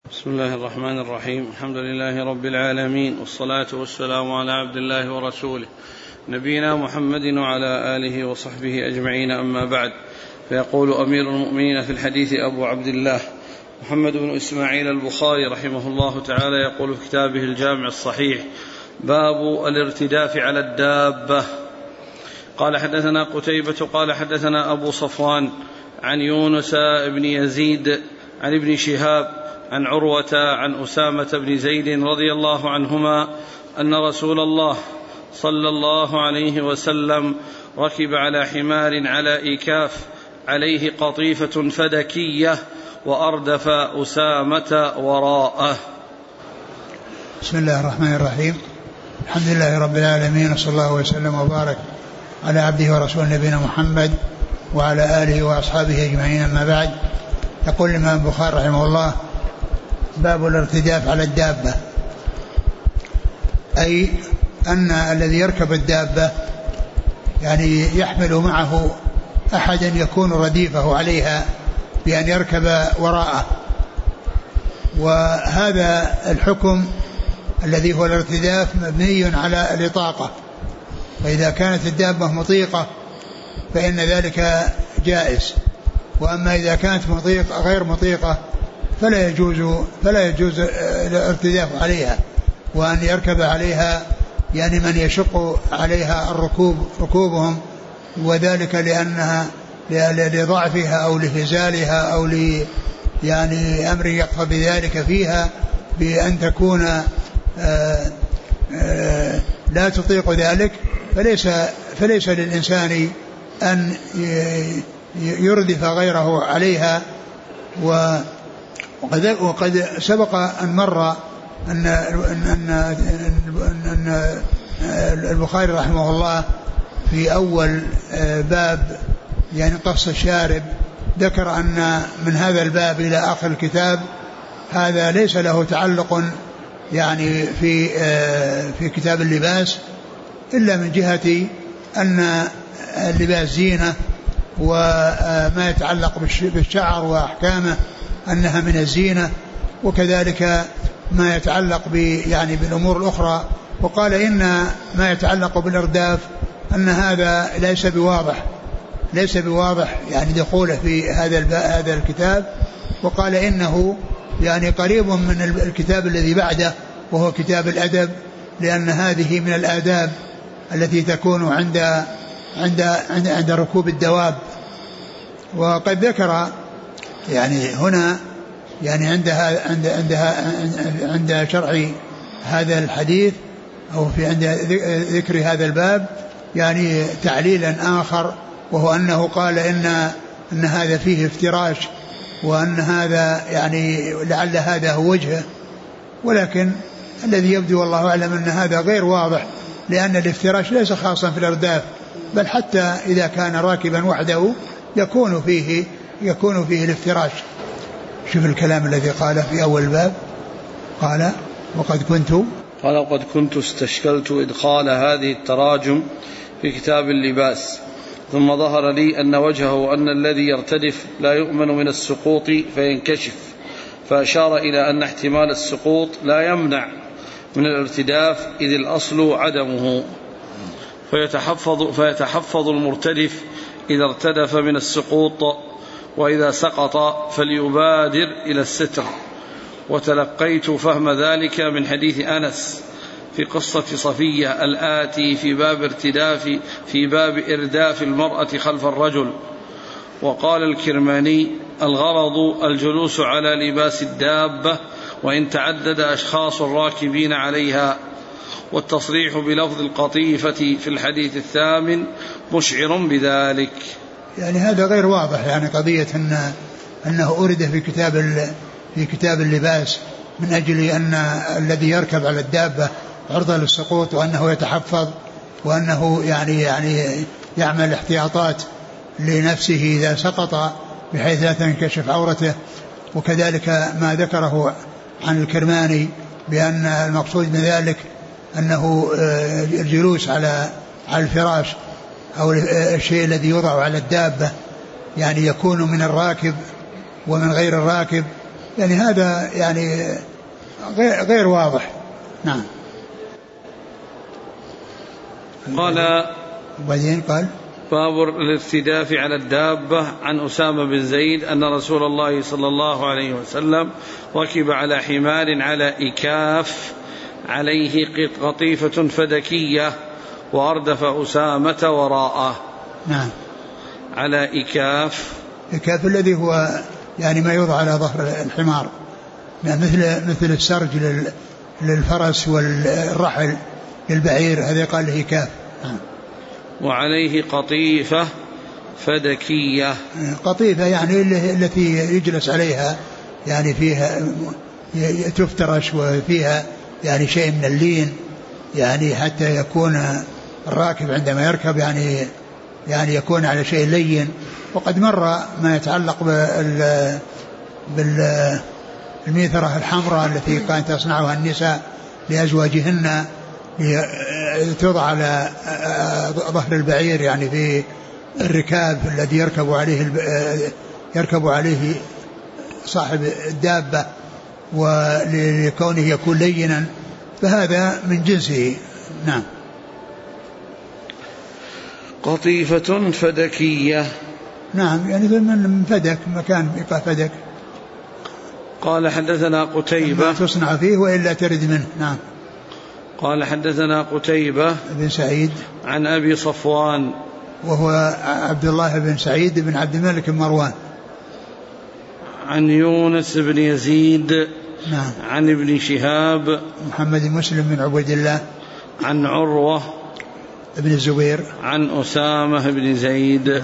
بسم الله الرحمن الرحيم. الحمد لله رب العالمين، والصلاة والسلام على عبد الله ورسوله نبينا محمد وعلى آله وصحبه أجمعين، أما بعد. فيقول أمير المؤمنين في الحديث أبو عبد الله محمد بن إسماعيل البخاري رحمه الله تعالى، يقول في كتابه الجامع الصحيح: باب الارتداف على الدابة. قال حدثنا قتيبة قال حدثنا أبو صفوان عن يونس بن يزيد عن ابن شهاب عن عروة عن أسامة بن زيد رضي الله عنهما أن رسول الله صلى الله عليه وسلم ركب على حمار على إيكاف عليه قطيفة فدكية وأردف أسامة وراءه. بسم الله الرحمن الرحيم. الحمد لله رب العالمين، وصلى الله وسلم وبارك على عبده ورسوله نبينا محمد وعلى آله وأصحابه أجمعين، أما بعد. يقول الإمام البخاري رحمه الله: باب الارتداف على الدابة، أي أن الذي يركب الدابة يعني يحمل معه أحدا يكون رديفه عليها بأن يركب وراءه. وهذا الحكم الذي هو الارتداف مبني على الإطاقة، فإذا كانت الدابة مطيقة فإن ذلك جائز، وأما إذا كانت غير مطيقة فلا يجوز الارتداف عليها، وأن يركب عليها يعني من يشق عليها ركوبهم، وذلك لضعفها أو لهزالها أو يعني أمر يقتضي ذلك فيها، بأن تكون لا تطيق ذلك، فليس للإنسان أن يردف غيره عليها. وقد سبق أن مر أن البخاري رحمه الله في أول باب يعني قص الشارب ذكر أن من هذا الباب إلى آخر الكتاب هذا ليس له تعلق يعني في كتاب اللباس، إلا من جهة أن اللباس زينة، وما يتعلق بالشعر وأحكامه أنها من الزينة، وكذلك ما يتعلق يعني بالأمور الأخرى. وقال إن ما يتعلق بالإرداف أن هذا ليس بواضح يعني دخوله في هذا الكتاب، وقال إنه يعني قريب من الكتاب الذي بعده وهو كتاب الأدب، لأن هذه من الآداب التي تكون عند ركوب الدواب. وقد ذكر يعني هنا يعني عند شرح هذا الحديث أو في عند ذكر هذا الباب يعني تعليلا آخر، وهو أنه قال إن هذا فيه افتراش، وأن هذا يعني لعل هذا هو وجهه، ولكن الذي يبدو والله أعلم أن هذا غير واضح، لأن الافتراش ليس خاصا في الأرداف، بل حتى إذا كان راكبا وحده يكون فيه الافتراش. شوف الكلام الذي قاله في أول الباب، قال وقد كنت استشكلت إدخال هذه التراجم في كتاب اللباس، ثم ظهر لي أن وجهه أن الذي يرتدف لا يؤمن من السقوط فينكشف، فأشار إلى أن احتمال السقوط لا يمنع من الارتداف، إذ الأصل عدمه، فيتحفظ المرتدف إذا ارتدف من السقوط، وإذا سقط فليبادر إلى الستر. وتلقيت فهم ذلك من حديث أنس في قصة صفية الآتي في باب إرداف المرأة خلف الرجل. وقال الكرماني: الغرض الجلوس على لباس الدابة وإن تعدد أشخاص الراكبين عليها. والتصريح بلفظ القطيفة في الحديث الثامن مشعر بذلك. يعني هذا غير واضح، يعني قضية أنه أورد في كتاب اللباس من أجل أن الذي يركب على الدابة عرضة للسقوط، وأنه يتحفظ، وأنه يعني يعمل احتياطات لنفسه إذا سقط بحيث لا تنكشف عورته. وكذلك ما ذكره عن الكرماني بأن المقصود من ذلك أنه الجلوس على الفراش أو الشيء الذي يوضع على الدابة يعني يكون من الراكب ومن غير الراكب، يعني هذا يعني غير واضح. نعم. قال وبعدين قال باب الاستداف على الدابة. عن أسامة بن زيد أن رسول الله صلى الله عليه وسلم ركب على حمار على إكاف عليه قطيفة فدكية وأردف أسامة وراءه. نعم. على إكاف الذي هو يعني ما يوضع على ظهر الحمار، يعني مثل السرج للفرس والرحل للبعير، هذا قال له إكاف. وعليه قطيفة فدكية. قطيفة يعني التي يجلس عليها، يعني فيها تفترش وفيها يعني شيء من اللين، يعني حتى يكون الراكب عندما يركب يعني يكون على شيء لين. وقد مر ما يتعلق بالميثرة الحمراء التي كانت تصنعها النساء لأزواجهن توضع على ظهر البعير، يعني في الركاب الذي يركب عليه صاحب الدابة، ولكونه يكون لينا، فهذا من جنسه. نعم. قطيفة فدكية. نعم، يعني من فدك، مكان يقع فدك. قال حدثنا قتيبة تصنع فيه وإلا ترد منه. نعم. قال حدثنا قتيبة بن سعيد عن أبي صفوان وهو عبد الله بن سعيد بن عبد الملك بن مروان. عن يونس بن يزيد. نعم. عن ابن شهاب محمد مسلم بن عبيد الله. عن عروة ابن الزبير. عن أسامة بن زيد.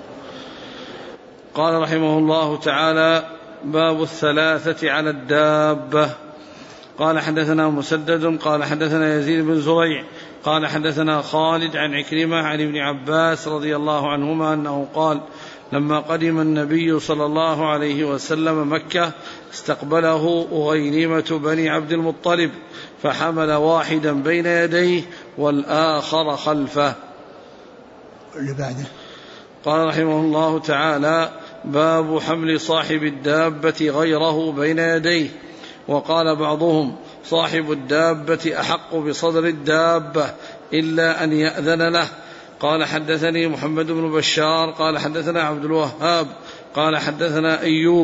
قال رحمه الله تعالى: باب الثلاثة على الدابة. قال حدثنا مسدد قال حدثنا يزيد بن زريع قال حدثنا خالد عن عكرمة عن ابن عباس رضي الله عنهما أنه قال: لما قدم النبي صلى الله عليه وسلم مكة استقبله أغيلمة بني عبد المطلب فحمل واحدا بين يديه والآخر خلفه. اللي بعده قال رحمه الله تعالى: باب حمل صاحب الدابة غيره بين يديه. وقال بعضهم: صاحب الدابة أحق بصدر الدابة إلا أن يأذن له. قال حدثني محمد بن بشار قال حدثنا عبد الوهاب قال حدثنا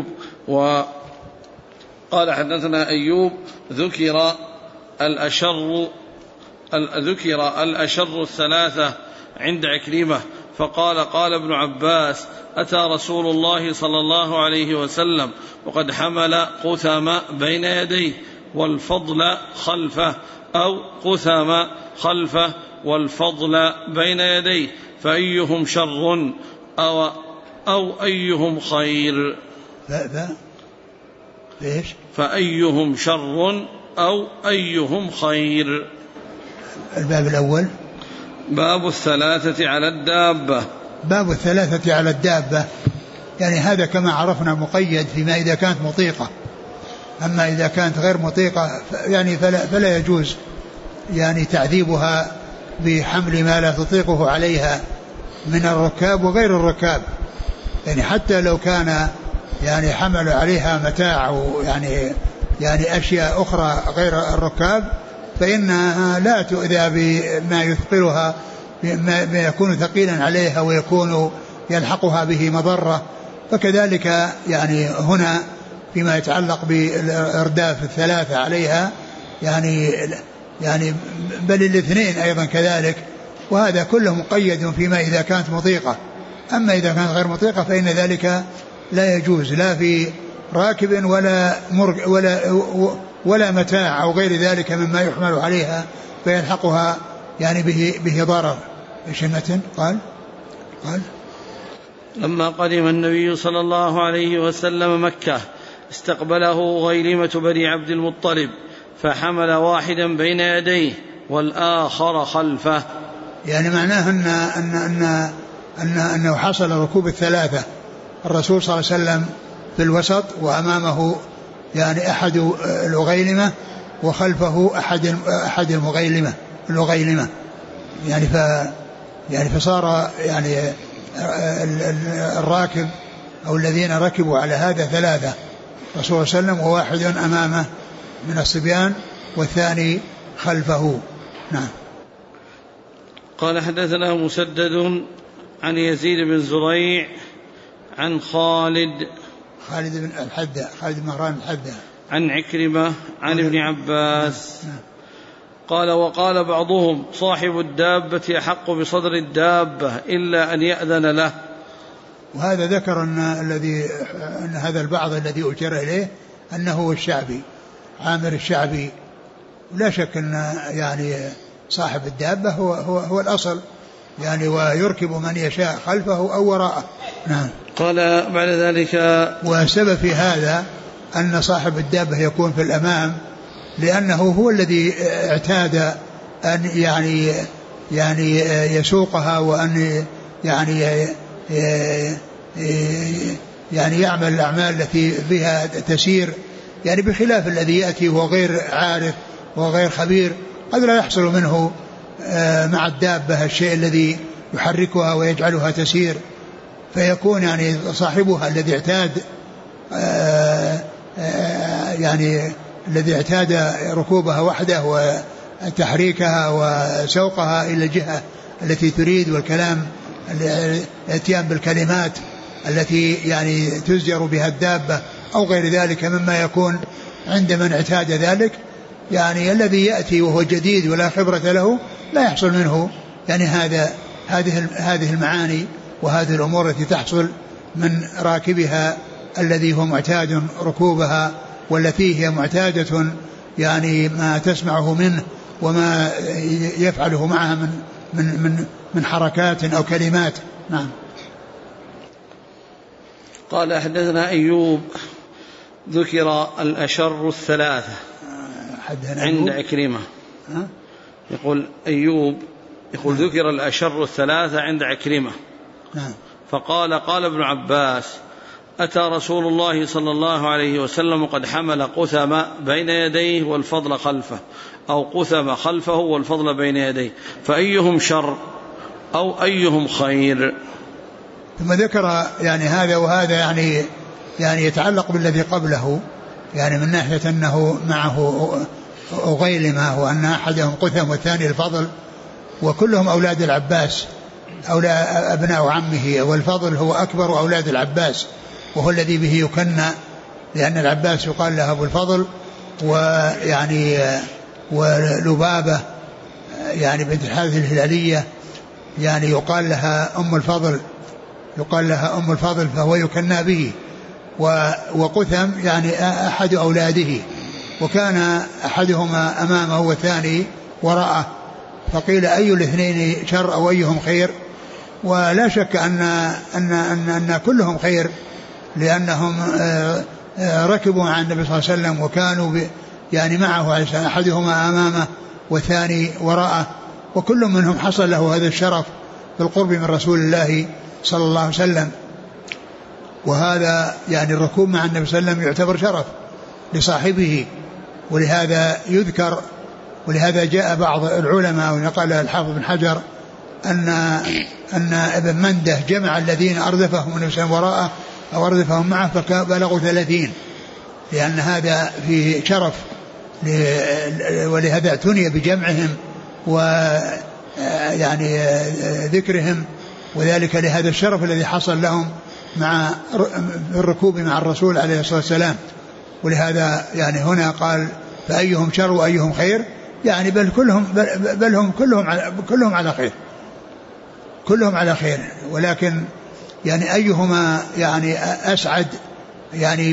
أيوب ذكر الأشر الثلاثة عند عكرمة فقال: قال ابن عباس: أتى رسول الله صلى الله عليه وسلم وقد حمل قثم بين يديه والفضل خلفه، أو قثم خلفه والفضل بين يديه، فأيهم شر أو أيهم خير؟ فأيهم شر أو أيهم خير؟ الباب الأول باب الثلاثة على الدابة. باب الثلاثة على الدابة، يعني هذا كما عرفنا مقيد فيما إذا كانت مطيقة، أما إذا كانت غير مطيقة يعني فلا يجوز يعني تعذيبها بحمل ما لا تطيقه عليها من الركاب وغير الركاب، يعني حتى لو كان يعني حمل عليها متاع يعني أشياء أخرى غير الركاب فإنها لا تؤذى بما يثقلها، ما يكون ثقيلا عليها ويكون يلحقها به مضرة. فكذلك يعني هنا فيما يتعلق بالإرداف الثلاثة عليها يعني بل الاثنين أيضا كذلك، وهذا كله مقيد فيما إذا كانت مطيقة. أما إذا كانت غير مطيقة فإن ذلك لا يجوز لا في راكب ولا متاع أو غير ذلك مما يحمل عليها فيلحقها يعني به ضرر. شمة قال لما قدم النبي صلى الله عليه وسلم مكة استقبله غيلمة بني عبد المطلب فحمل واحدا بين يديه والآخر خلفه، يعني معناه أنه حصل ركوب الثلاثة، الرسول صلى الله عليه وسلم في الوسط وأمامه يعني أحد الأغيلمة وخلفه أحد الأغيلمة يعني فصار يعني الراكب أو الذين ركبوا على هذا ثلاثة، الرسول صلى الله عليه وسلم وواحد أمامه من الصبيان والثاني خلفه. نعم. قال حدثنا مسدد عن يزيد بن زريع عن خالد بن الحذاء، خالد بن مهران الحذاء، عن عكرمة عن ابن عباس قال وقال بعضهم صاحب الدابة أحق بصدر الدابة إلا أن يأذن له. وهذا ذكر أن هذا البعض الذي أشير إليه أنه هو الشعبي، عامر الشعبي، لا شك أن يعني صاحب الدابة هو الأصل يعني، ويركب من يشاء خلفه أو وراءه. نعم. قال بعد ذلك وسبب في هذا أن صاحب الدابة يكون في الأمام لأنه هو الذي اعتاد أن يعني يسوقها وأن يعني يعمل الأعمال التي بها تسير، يعني بخلاف الذي يأتي وهو غير عارف وغير خبير قد لا يحصل منه مع الدابة الشيء الذي يحركها ويجعلها تسير، فيكون يعني صاحبها الذي اعتاد يعني الذي اعتاد ركوبها وحده وتحريكها وسوقها إلى الجهة التي تريد، والكلام الاتيان بالكلمات التي يعني تزجر بها الدابة أو غير ذلك مما يكون عند من اعتاد ذلك، يعني الذي يأتي وهو جديد ولا خبرة له لا يحصل منه يعني هذه المعاني وهذه الأمور التي تحصل من راكبها الذي هو معتاد ركوبها، والتي هي معتادة يعني ما تسمعه منه وما يفعله معها من حركات أو كلمات. نعم. قال حدثنا أيوب ذكر الأشر الثلاثة عند عكرمة. يقول أيوب ذكر الأشر الثلاثة عند عكرمة. فقال قال ابن عباس أتى رسول الله صلى الله عليه وسلم قد حمل قثم بين يديه والفضل خلفه، أو قثم خلفه والفضل بين يديه، فأيهم شر أو أيهم خير؟ ثم ذكر يعني هذا وهذا يعني يتعلق بالذي قبله، يعني من ناحية أنه معه أغيلمة وأن أحدهم قثم والثاني الفضل، وكلهم أولاد العباس أبناء عمه، والفضل هو أكبر أولاد العباس وهو الذي به يكنى، لأن العباس يقال له أبو الفضل، ويعني ولبابة يعني بنت الحارث الهلالية يعني يقال لها أم الفضل فهو يكنى به، وقثم يعني أحد أولاده، وكان أحدهما أمامه والثاني وراءه، فقيل أي الاثنين شر أو أيهم خير؟ ولا شك أن كلهم خير، لأنهم ركبوا عن النبي صلى الله عليه وسلم وكانوا يعني معه، أحدهما أمامه والثاني وراءه، وكل منهم حصل له هذا الشرف بالقرب من رسول الله صلى الله عليه وسلم. وهذا يعني الركوب مع النبي صلى الله عليه وسلم يعتبر شرف لصاحبه، ولهذا يذكر، ولهذا جاء بعض العلماء ونقل الحافظ بن حجر أن ابن منده جمع الذين أردفهم النبي صلى الله عليه وسلم وراءه أو أردفهم معه فبلغوا 30، لأن هذا فيه شرف، ولهذا اعتني بجمعهم ويعني ذكرهم، وذلك لهذا الشرف الذي حصل لهم مع الركوب مع الرسول عليه الصلاة والسلام. ولهذا يعني هنا قال فأيهم شر وأيهم خير، يعني بل هم كلهم على خير، كلهم على خير، ولكن يعني أيهما يعني أسعد يعني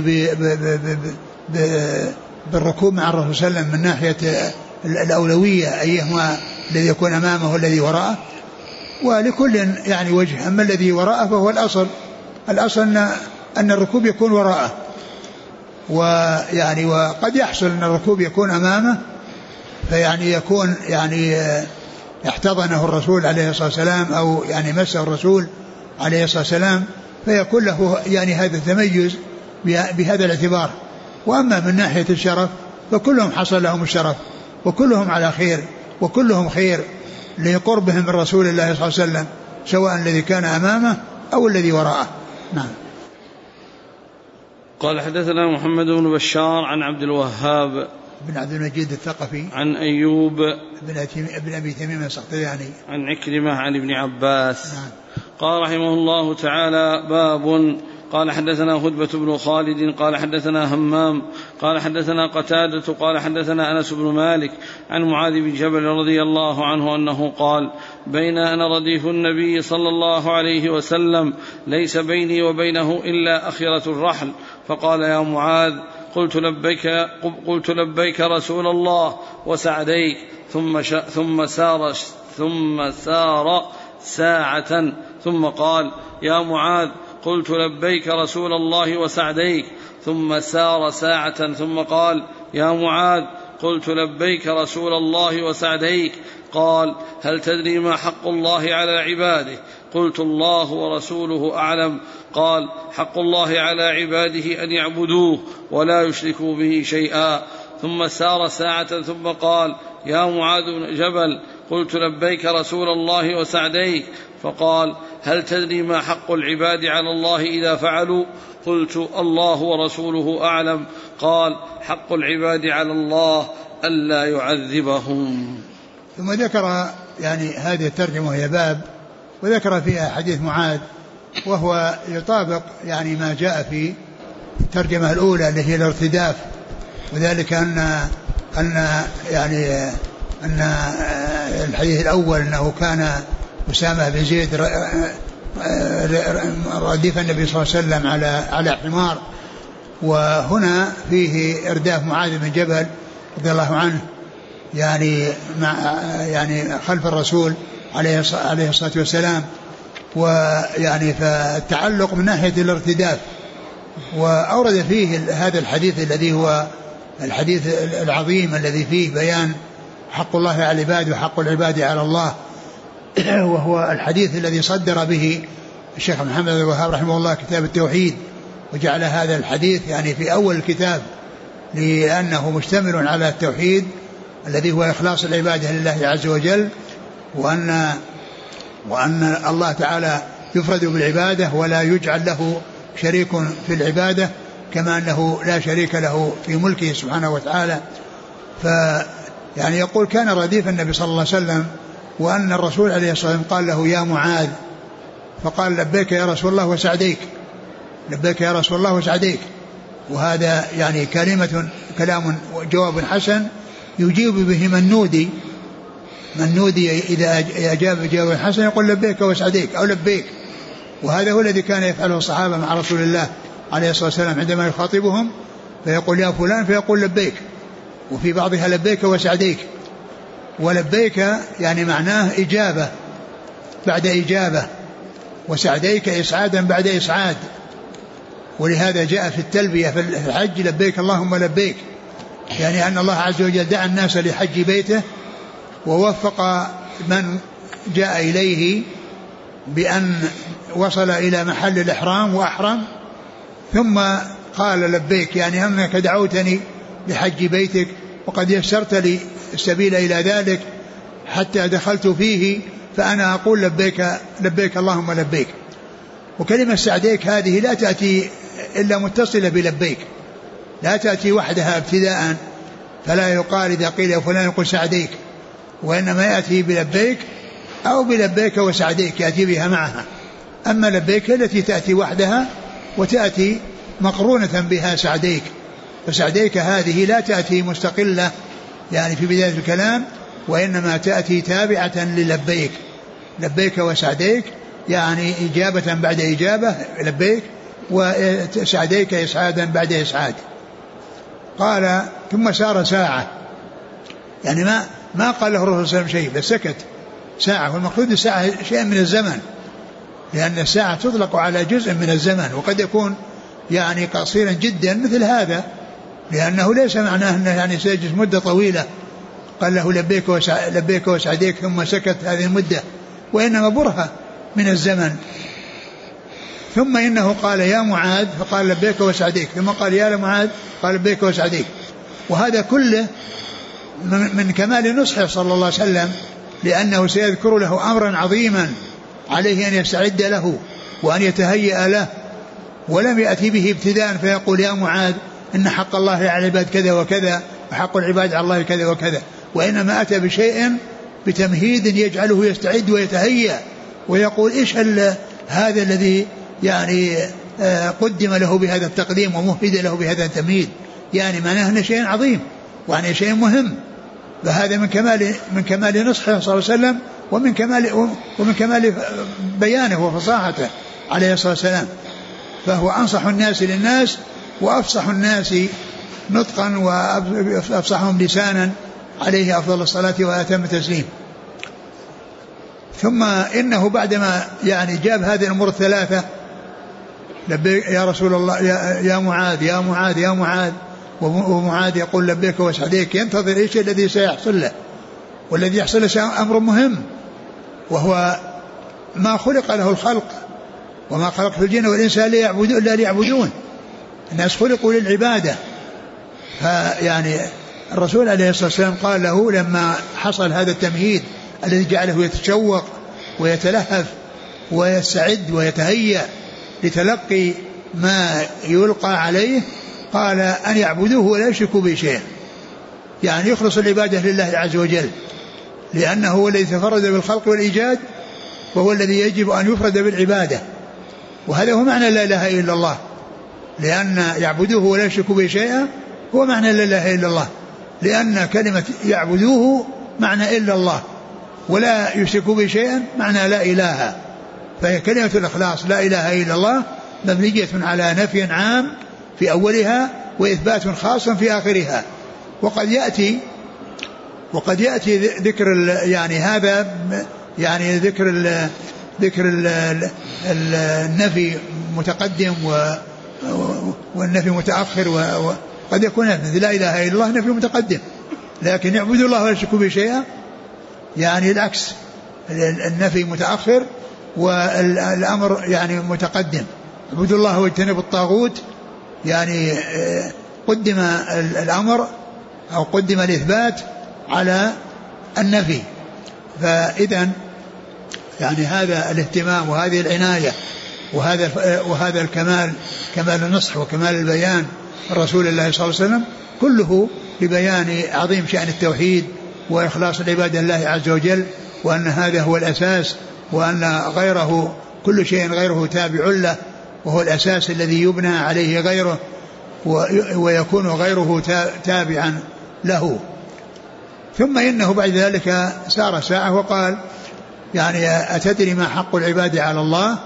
بالركوب مع الرسول صلى الله عليه وسلم من ناحية الأولوية، أيهما الذي يكون أمامه والذي وراءه، ولكل يعني وجه. أما الذي وراءه فهو الأصل أن الركوب يكون وراءه، ويعني وقد يحصل أن الركوب يكون أمامه فيعني يكون يعني احتضنه الرسول عليه الصلاة والسلام أو يعني مسه الرسول عليه الصلاة والسلام، فيكون له يعني هذا التميز بهذا الاعتبار. وأما من ناحية الشرف فكلهم حصل لهم الشرف وكلهم على خير وكلهم خير لقربهم من رسول الله صلى الله عليه وسلم، سواء الذي كان أمامه أو الذي وراءه. نعم. قال حدثنا محمد بن بشار عن عبد الوهاب بن عبد المجيد الثقفي عن أيوب بن أبي تميم السختياني عن عكرمة عن ابن عباس. نعم. قال رحمه الله تعالى: باب. قال حدثنا هدبة بن خالد قال حدثنا همام قال حدثنا قتادة قال حدثنا أنس بن مالك عن معاذ بن جبل رضي الله عنه أنه قال: بين أنا رديف النبي صلى الله عليه وسلم ليس بيني وبينه إلا أخرة الرحل، فقال: يا معاذ. قلت لبيك رسول الله وسعديك. ثم سار ساعة ثم قال: يا معاذ. قلت لبيك رسول الله وسعديك. ثم سار ساعة ثم قال: يا معاذ. قلت لبيك رسول الله وسعديك. قال: هل تدري ما حق الله على عباده؟ قلت: الله ورسوله أعلم. قال: حق الله على عباده أن يعبدوه ولا يشركوا به شيئا. ثم سار ساعة ثم قال: يا معاذ بن جبل. قلت: لبيك رسول الله وسعديك. فقال: هل تدري ما حق العباد على الله إذا فعلوا؟ قلت: الله ورسوله أعلم. قال: حق العباد على الله ألا يعذبهم. ثم ذكر هذه الترجمة وهي باب، وذكر فيها حديث معاذ، وهو يطابق ما جاء في الترجمة الأولى اللي هي الارتداف، وذلك أن الحديث الأول أنه كان أسامة بن زيد رديف النبي صلى الله عليه وسلم على حمار، وهنا فيه إرداف معاذ بن جبل رضي الله عنه خلف الرسول عليه الصلاة والسلام، فالتعلق من ناحية الارتداف. وأورد فيه هذا الحديث الذي هو الحديث العظيم الذي فيه بيان حق الله على العباد وحق العباد على الله، وهو الحديث الذي صدر به الشيخ محمد بن الوهاب رحمه الله كتاب التوحيد، وجعل هذا الحديث في أول الكتاب لأنه مشتمل على التوحيد الذي هو إخلاص العبادة لله عز وجل، وأن الله تعالى يفرد بالعبادة ولا يجعل له شريك في العبادة، كما أنه لا شريك له في ملكه سبحانه وتعالى. يقول: كان رديف النبي صلى الله عليه وسلم، وأن الرسول عليه الصلاة والسلام قال له: يا معاذ. فقال: لبيك يا رسول الله وسعديك. لبيك يا رسول الله وسعديك. وهذا كلام جواب حسن يجيب به من نودي إذا أجاب جواب حسن يقول: لبيك وسعديك أو لبيك. وهذا هو الذي كان يفعله الصحابة مع رسول الله عليه الصلاة والسلام عندما يخاطبهم فيقول: يا فلان، فيقول: لبيك. وفي بعضها: لبيك وسعديك. ولبيك معناه إجابة بعد إجابة، وسعديك إسعادا بعد إسعاد. ولهذا جاء في التلبية في الحج: لبيك اللهم لبيك، أن الله عز وجل دعا الناس لحج بيته ووفق من جاء إليه بأن وصل إلى محل الإحرام وأحرم، ثم قال: لبيك، أنك دعوتني لحج بيتك وقد يسرت لي السبيل إلى ذلك حتى دخلت فيه، فأنا أقول: لبيك لبيك اللهم لبيك. وكلمة سعديك هذه لا تأتي إلا متصلة بلبيك، لا تأتي وحدها ابتداء، فلا يقال إذا قيل يا فلان يقول سعديك، وإنما يأتي بلبيك أو بلبيك وسعديك، يأتي بها معها. أما لبيك التي تأتي وحدها وتأتي مقرونة بها سعديك، فسعديك هذه لا تأتي مستقلة في بداية الكلام، وإنما تأتي تابعة للبيك. لبيك وسعديك إجابة بعد إجابة، لبيك، وسعديك إسعادا بعد إسعاد. قال: ثم سار ساعة، ما قال له الرسول صلى الله عليه وسلم شيء، بس سكت ساعة. والمقصود الساعة شيء من الزمن، لأن الساعة تطلق على جزء من الزمن، وقد يكون قصيرا جدا مثل هذا، لأنه ليس معناه أنه سيجلس مدة طويلة. قال له: لبيك وسعديك، ثم سكت هذه المدة، وإنما برهة من الزمن. ثم إنه قال: يا معاذ، فقال: لبيك وسعديك. ثم قال: يا معاذ، قال: لبيك وسعديك. وهذا كله من كمال نصحه صلى الله عليه وسلم، لأنه سيذكر له أمرا عظيما عليه أن يستعد له وأن يتهيأ له، ولم يأتي به ابتداء فيقول يا معاذ إن حق الله على العباد كذا وكذا وحق العباد على الله كذا وكذا، وإنما أتى بشيء بتمهيد يجعله يستعد ويتهيأ ويقول إيش هذا الذي يعني قدم له بهذا التقديم ومهد له بهذا التمهيد، يعني معناه أنه شيء عظيم وأنه شيء مهم. فهذا من كمال نصحه صلى الله عليه وسلم ومن كمال بيانه وفصاحته عليه الصلاة والسلام. فهو أنصح الناس للناس وأفصح الناس نطقا وأفصحهم لسانا عليه أفضل الصلاة وأتم التسليم. ثم إنه بعدما يعني جاب هذه الأمور الثلاثة لبيك يا رسول الله يا معاذ يا معاذ يا معاذ، ومعاذ يقول لبيك وسعديك، ينتظر إيش الذي سيحصل له، والذي يحصل له أمر مهم وهو ما خلق له الخلق، وما خلقت الجن والإنس إلا ليعبدون. الناس خلقوا للعبادة. فيعني الرسول عليه الصلاة والسلام قال له لما حصل هذا التمهيد الذي جعله يتشوق ويتلهف ويستعد ويتهيأ لتلقي ما يلقى عليه، قال أن يعبدوه ولا يشركوا به شيئا، يعني يخلص العبادة لله عز وجل، لأنه هو الذي تفرد بالخلق والإيجاد، وهو الذي يجب أن يفرد بالعبادة. وهذا هو معنى لا إله إلا الله، لأن يعبدوه ولا يشركوا به شيئا هو معنى لا إله إلا الله، لأن كلمة يعبدوه معنى إلا الله، ولا يشركوا به شيئا معنى لا إله. فهي كلمة الإخلاص لا إله إلا الله مبنية على نفي عام في أولها وإثبات خاص في آخرها. وقد يأتي ذكر يعني هذا يعني ذكر النفي متقدم والنفي متأخر، وقد يكون لا إله إلا الله نفي متقدم، لكن يعبدوا الله ولا يشركوا به شيئا يعني العكس، النفي متأخر والأمر يعني متقدم. اعبدوا الله واجتنبوا الطاغوت، يعني قدم الأمر أو قدم الإثبات على النفي. فإذا يعني هذا الاهتمام وهذه العناية وهذا الكمال، كمال النصح وكمال البيان الرسول الله صلى الله عليه وسلم، كله لبيان عظيم شأن التوحيد وإخلاص العبادة لله عز وجل، وأن هذا هو الأساس، وأن غيره كل شيء غيره تابع له، وهو الأساس الذي يبنى عليه غيره ويكون غيره تابعا له. ثم إنه بعد ذلك سار ساعة وقال يعني أتدري ما حق العباد على الله؟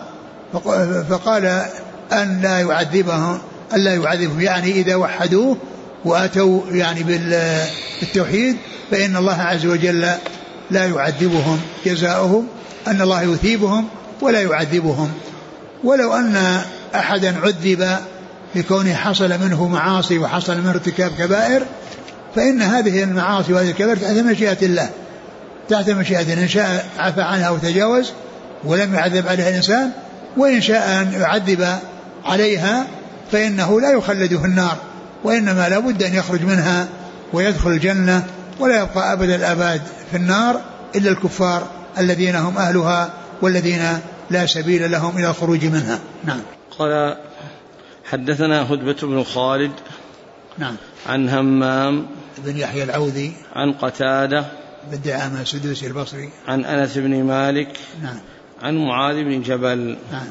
فقال أن لا يعذبهم، يعني إذا وحدوه وأتوا يعني بالتوحيد فإن الله عز وجل لا يعذبهم، جزاؤهم أن الله يثيبهم ولا يعذبهم. ولو أن أحدا عذب بكونه حصل منه معاصي وحصل منه ارتكاب كبائر، فإن هذه المعاصي وهذه الكبائر تحت مشيئة الله، تحت مشيئة الله، إن شاء عفى عنها وتجاوز ولم يعذب عليها الإنسان، وإن شاء أن يعذب عليها فإنه لا يخلد في النار، وإنما لا بد أن يخرج منها ويدخل الجنة، ولا يبقى أبد الآباد في النار إلا الكفار الذين هم أهلها والذين لا سبيل لهم إلى الخروج منها. نعم. قال حدثنا هدبة بن خالد نعم عن همام بن يحيى العوذي عن قتادة بن دعامة السدوسي البصري عن أنس بن مالك نعم عن معاذ بن جبل نعم.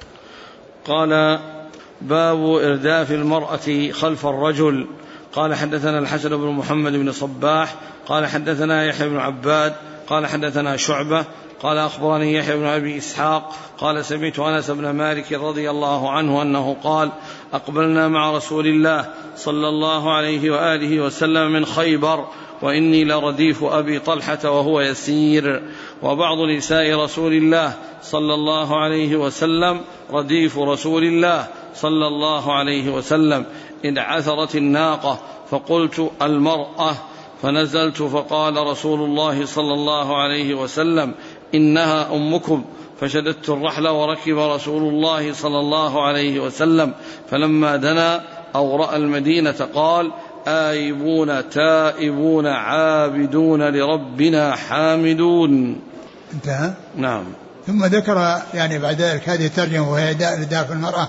قال باب إرداف المرأة خلف الرجل. قال حدثنا الحسن بن محمد بن صباح قال حدثنا يحيى بن عباد قال حدثنا شعبة قال أخبرني يحيى بن أبي إسحاق قال سمعت أنس بن مالك رضي الله عنه أنه قال أقبلنا مع رسول الله صلى الله عليه وآله وسلم من خيبر وإني لرديف أبي طلحة وهو يسير، وبعض نساء رسول الله صلى الله عليه وسلم رديف رسول الله صلى الله عليه وسلم، إذ عثرت الناقة فقلت المرأة، فنزلت فقال رسول الله صلى الله عليه وسلم إنها أمكم، فشددت الرحل وركب رسول الله صلى الله عليه وسلم، فلما دنا أو رأى المدينة قال آيبون تائبون عابدون لربنا حامدون. انتهى. نعم. ثم ذكر يعني بعد ذلك هذه الترجمة وهي إرداف المرأة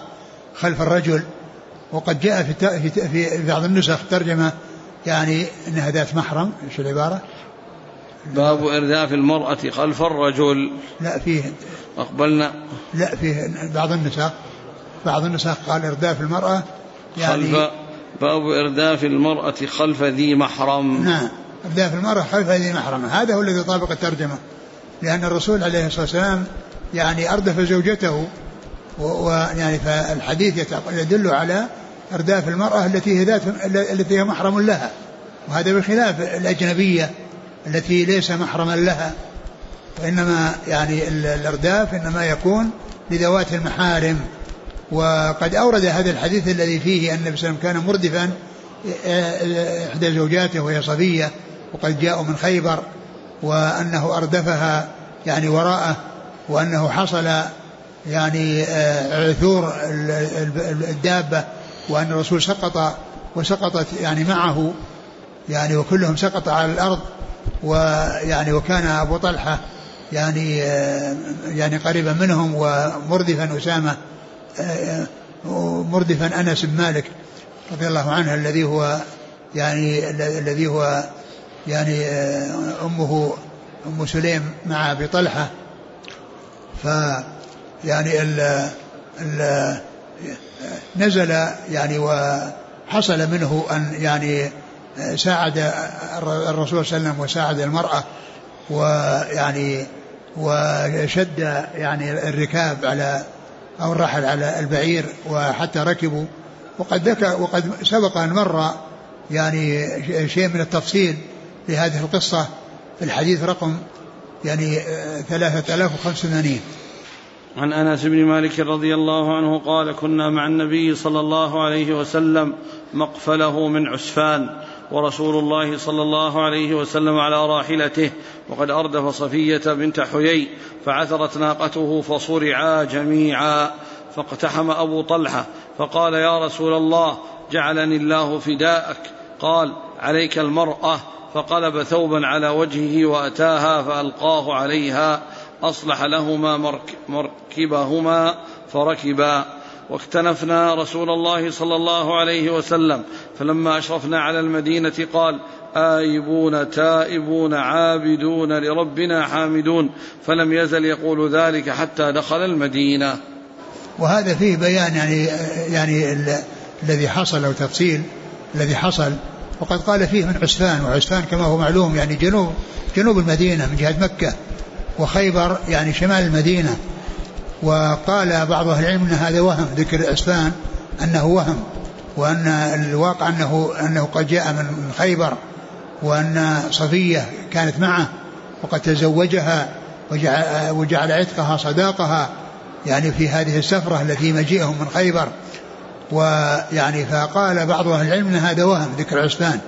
خلف الرجل. وقد جاء في بعض النسخ ترجمة يعني أنها ذات محرم. إيش العبارة؟ باب إرداف المرأة خلف الرجل. لا فيه أقبلنا. لا فيه بعض النسخ قال إرداف المرأة يعني خلف. باب إرداف المرأة خلف ذي محرم. نعم إرداف المرأة خلف ذي محرم. هذا هو الذي طابق الترجمة، لأن الرسول عليه الصلاة والسلام يعني أردف زوجته، ويعني فالحديث يدل على إرداف المرأة التي هي محرم لها، وهذا بخلاف الأجنبية التي ليس محرما لها. وإنما يعني الإرداف إنما يكون لذوات المحارم. وقد أورد هذا الحديث الذي فيه أن النبي صلى الله عليه وسلم كان مردفا إحدى زوجاته وهي صفية، وقد جاءوا من خيبر، وأنه أردفها يعني وراءه، وأنه حصل يعني عثور الدابة، وأن الرسول سقط وسقطت يعني معه يعني، وكلهم سقط على الأرض. ويعني وكان أبو طلحة يعني قريبا منهم، ومردفا أسامة، مردفا أنس بن مالك رضي الله عنه الذي هو يعني أمه أم سليم مع أبي طلحة. فيعني نزل يعني وحصل منه أن يعني ساعد الرسول صلى الله عليه وسلم وساعد المرأة، ويعني وشد يعني الركاب على أو الرحل على البعير وحتى ركبوا. وقد سبق أن مر يعني شيء من التفصيل لهذه القصة في الحديث رقم يعني 3085. عن أنس بن مالك رضي الله عنه قال: كنا مع النبي صلى الله عليه وسلم مقفله من عسفان، ورسول الله صلى الله عليه وسلم على راحلته، وقد أردف صفية بنت حيي، فعثرت ناقته فصرعا جميعا، فاقتحم أبو طلحة فقال: يا رسول الله، جعلني الله فداءك. قال: عليك المرأة. فقلب ثوبا على وجهه وأتاها فألقاه عليها، أصلح لهما مركبهما فركبا. واكتنفنا رسول الله صلى الله عليه وسلم، فلما أشرفنا على المدينة قال: آيبون تائبون عابدون لربنا حامدون، فلم يزل يقول ذلك حتى دخل المدينة. وهذا فيه بيان يعني الذي حصل أو تفصيل الذي حصل. وقد قال فيه من عسفان، وعسفان كما هو معلوم يعني جنوب المدينة من جهة مكة، وخيبر يعني شمال المدينة. وقال بعض أهل العلم أن هذا وهم، ذكر عسفان أنه وهم، وأن الواقع أنه قد جاء من خيبر، وأن صفية كانت معه وقد تزوجها وجعل عتقها صداقها يعني في هذه السفرة التي مجيئهم من خيبر. ويعني فقال بعض أهل العلم أن هذا وهم، ذكر عسفان.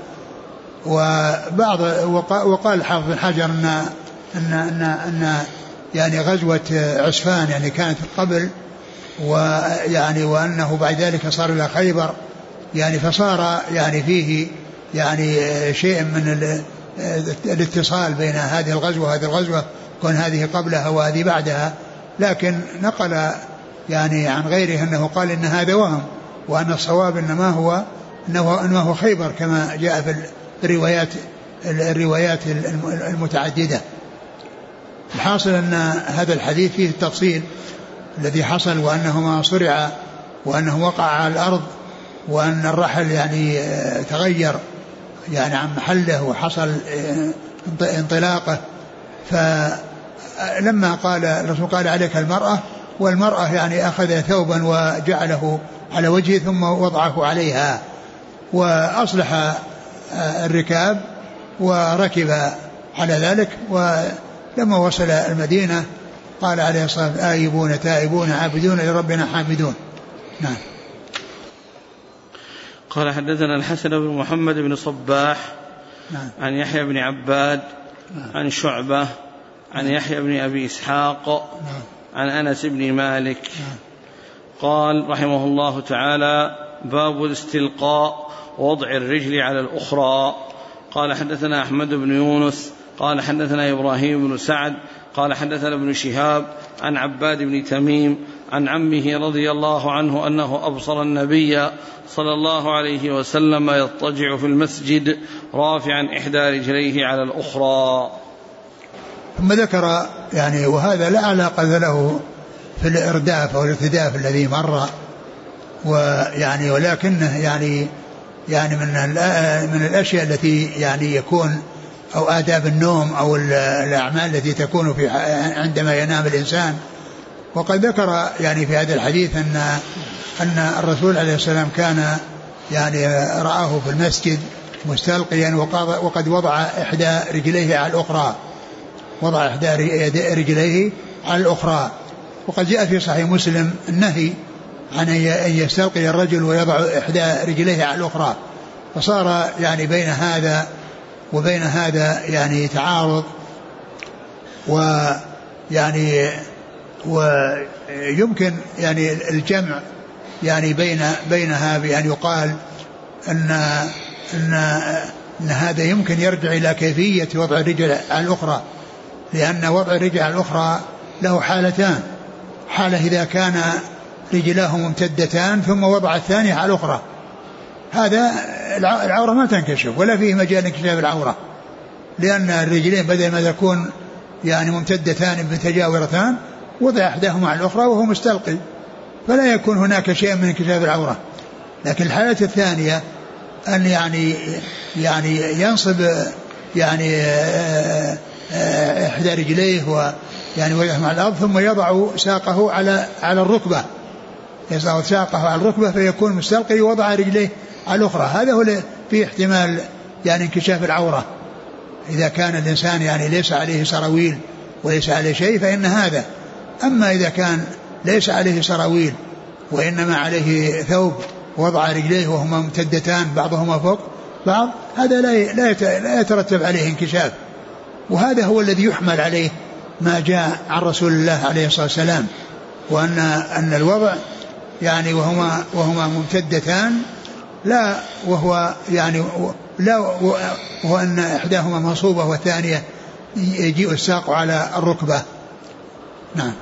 وقال الحافظ بن حجر أن يعني غزوة عسفان يعني كانت قبل، ويعني وأنه بعد ذلك صار إلى خيبر، يعني فصار يعني فيه يعني شيء من الاتصال بين هذه الغزوة وهذه الغزوة، كون هذه قبلها وهذه بعدها. لكن نقل يعني عن غيره أنه قال إن هذا وهم، وأن الصواب إنما هو خيبر كما جاء في الروايات المتعددة. الحاصل أن هذا الحديث فيه التفصيل الذي حصل، وأنهما صرعا، وأنه وقع على الأرض، وأن الرحل يعني تغير يعني عن محله وحصل انطلاقه. فلما قال الرسول قال: عليك المرأة، والمرأة يعني أخذ ثوبا وجعله على وجهه ثم وضعه عليها، وأصلح الركاب وركب على ذلك. ولما وصل المدينة قال عليه الصلاة والسلام: آيبون تائبون عابدون لربنا حامدون. نعم. قال: حدثنا الحسن بن محمد بن صباح نعم. عن يحيى بن عباد نعم. عن شعبة عن يحيى بن أبي إسحاق نعم. عن أنس بن مالك نعم. قال رحمه الله تعالى: باب الاستلقاء ووضع الرجل على الأخرى. قال: حدثنا أحمد بن يونس قال: حدثنا إبراهيم بن سعد قال: حدثنا ابن شهاب عن عباد بن تميم عن عمه رضي الله عنه أنه أبصر النبي صلى الله عليه وسلم يضطجع في المسجد رافعا إحدى رجليه على الأخرى. ثم ذكر يعني وهذا لا علاقة له في الإرداف أو الارتداف الذي مر، ويعني ولكنه يعني من الأشياء التي يعني يكون أو آداب النوم أو الأعمال التي تكون في عندما ينام الإنسان. وقد ذكر يعني في هذا الحديث أن الرسول عليه السلام كان يعني رآه في المسجد مستلقيا وقد وضع إحدى رجليه على الأخرى، وضع إحدى رجليه على الأخرى. وقد جاء في صحيح مسلم النهي عن أن يستلقي الرجل ويضع إحدى رجليه على الأخرى، فصار يعني بين هذا وبين هذا يعني تعارض، ويعني ويمكن يعني الجمع يعني بينها بأن يقال أن هذا يمكن يرجع إلى كيفية وضع الرجل على الأخرى، لأن وضع الرجل على الأخرى له حالتان: حالة إذا كان رجلاه ممتدتان ثم وضع الثانية على الأخرى، هذا العورة ما تنكشف ولا فيه مجال انكشاف العورة، لأن الرجلين بدل ما تكون يعني ممتدتان متجاورتان وضع إحداهما على الأخرى وهو مستلقي، فلا يكون هناك شيء من انكشاف العورة. لكن الحالة الثانية أن يعني ينصب يعني إحدى رجليه ويعني ويضعه على الأرض ثم يضع ساقه على الركبة، يضع ساقه على الركبة فيكون مستلقي ووضع رجليه على الأخرى. هذا هو فيه احتمال يعني انكشاف العورة إذا كان الإنسان يعني ليس عليه سراويل وليس عليه شيء فإن هذا. أما إذا كان ليس عليه سراويل وإنما عليه ثوب وضع رجليه وهما ممتدتان بعضهما فوق بعض، هذا لا يترتب عليه انكشاف. وهذا هو الذي يحمل عليه ما جاء عن رسول الله عليه الصلاة والسلام، وأن الوضع يعني وهما ممتدتان لا وهو يعني لا وهو أن إحداهما منصوبة والثانية يجيء الساق على الركبة. نعم.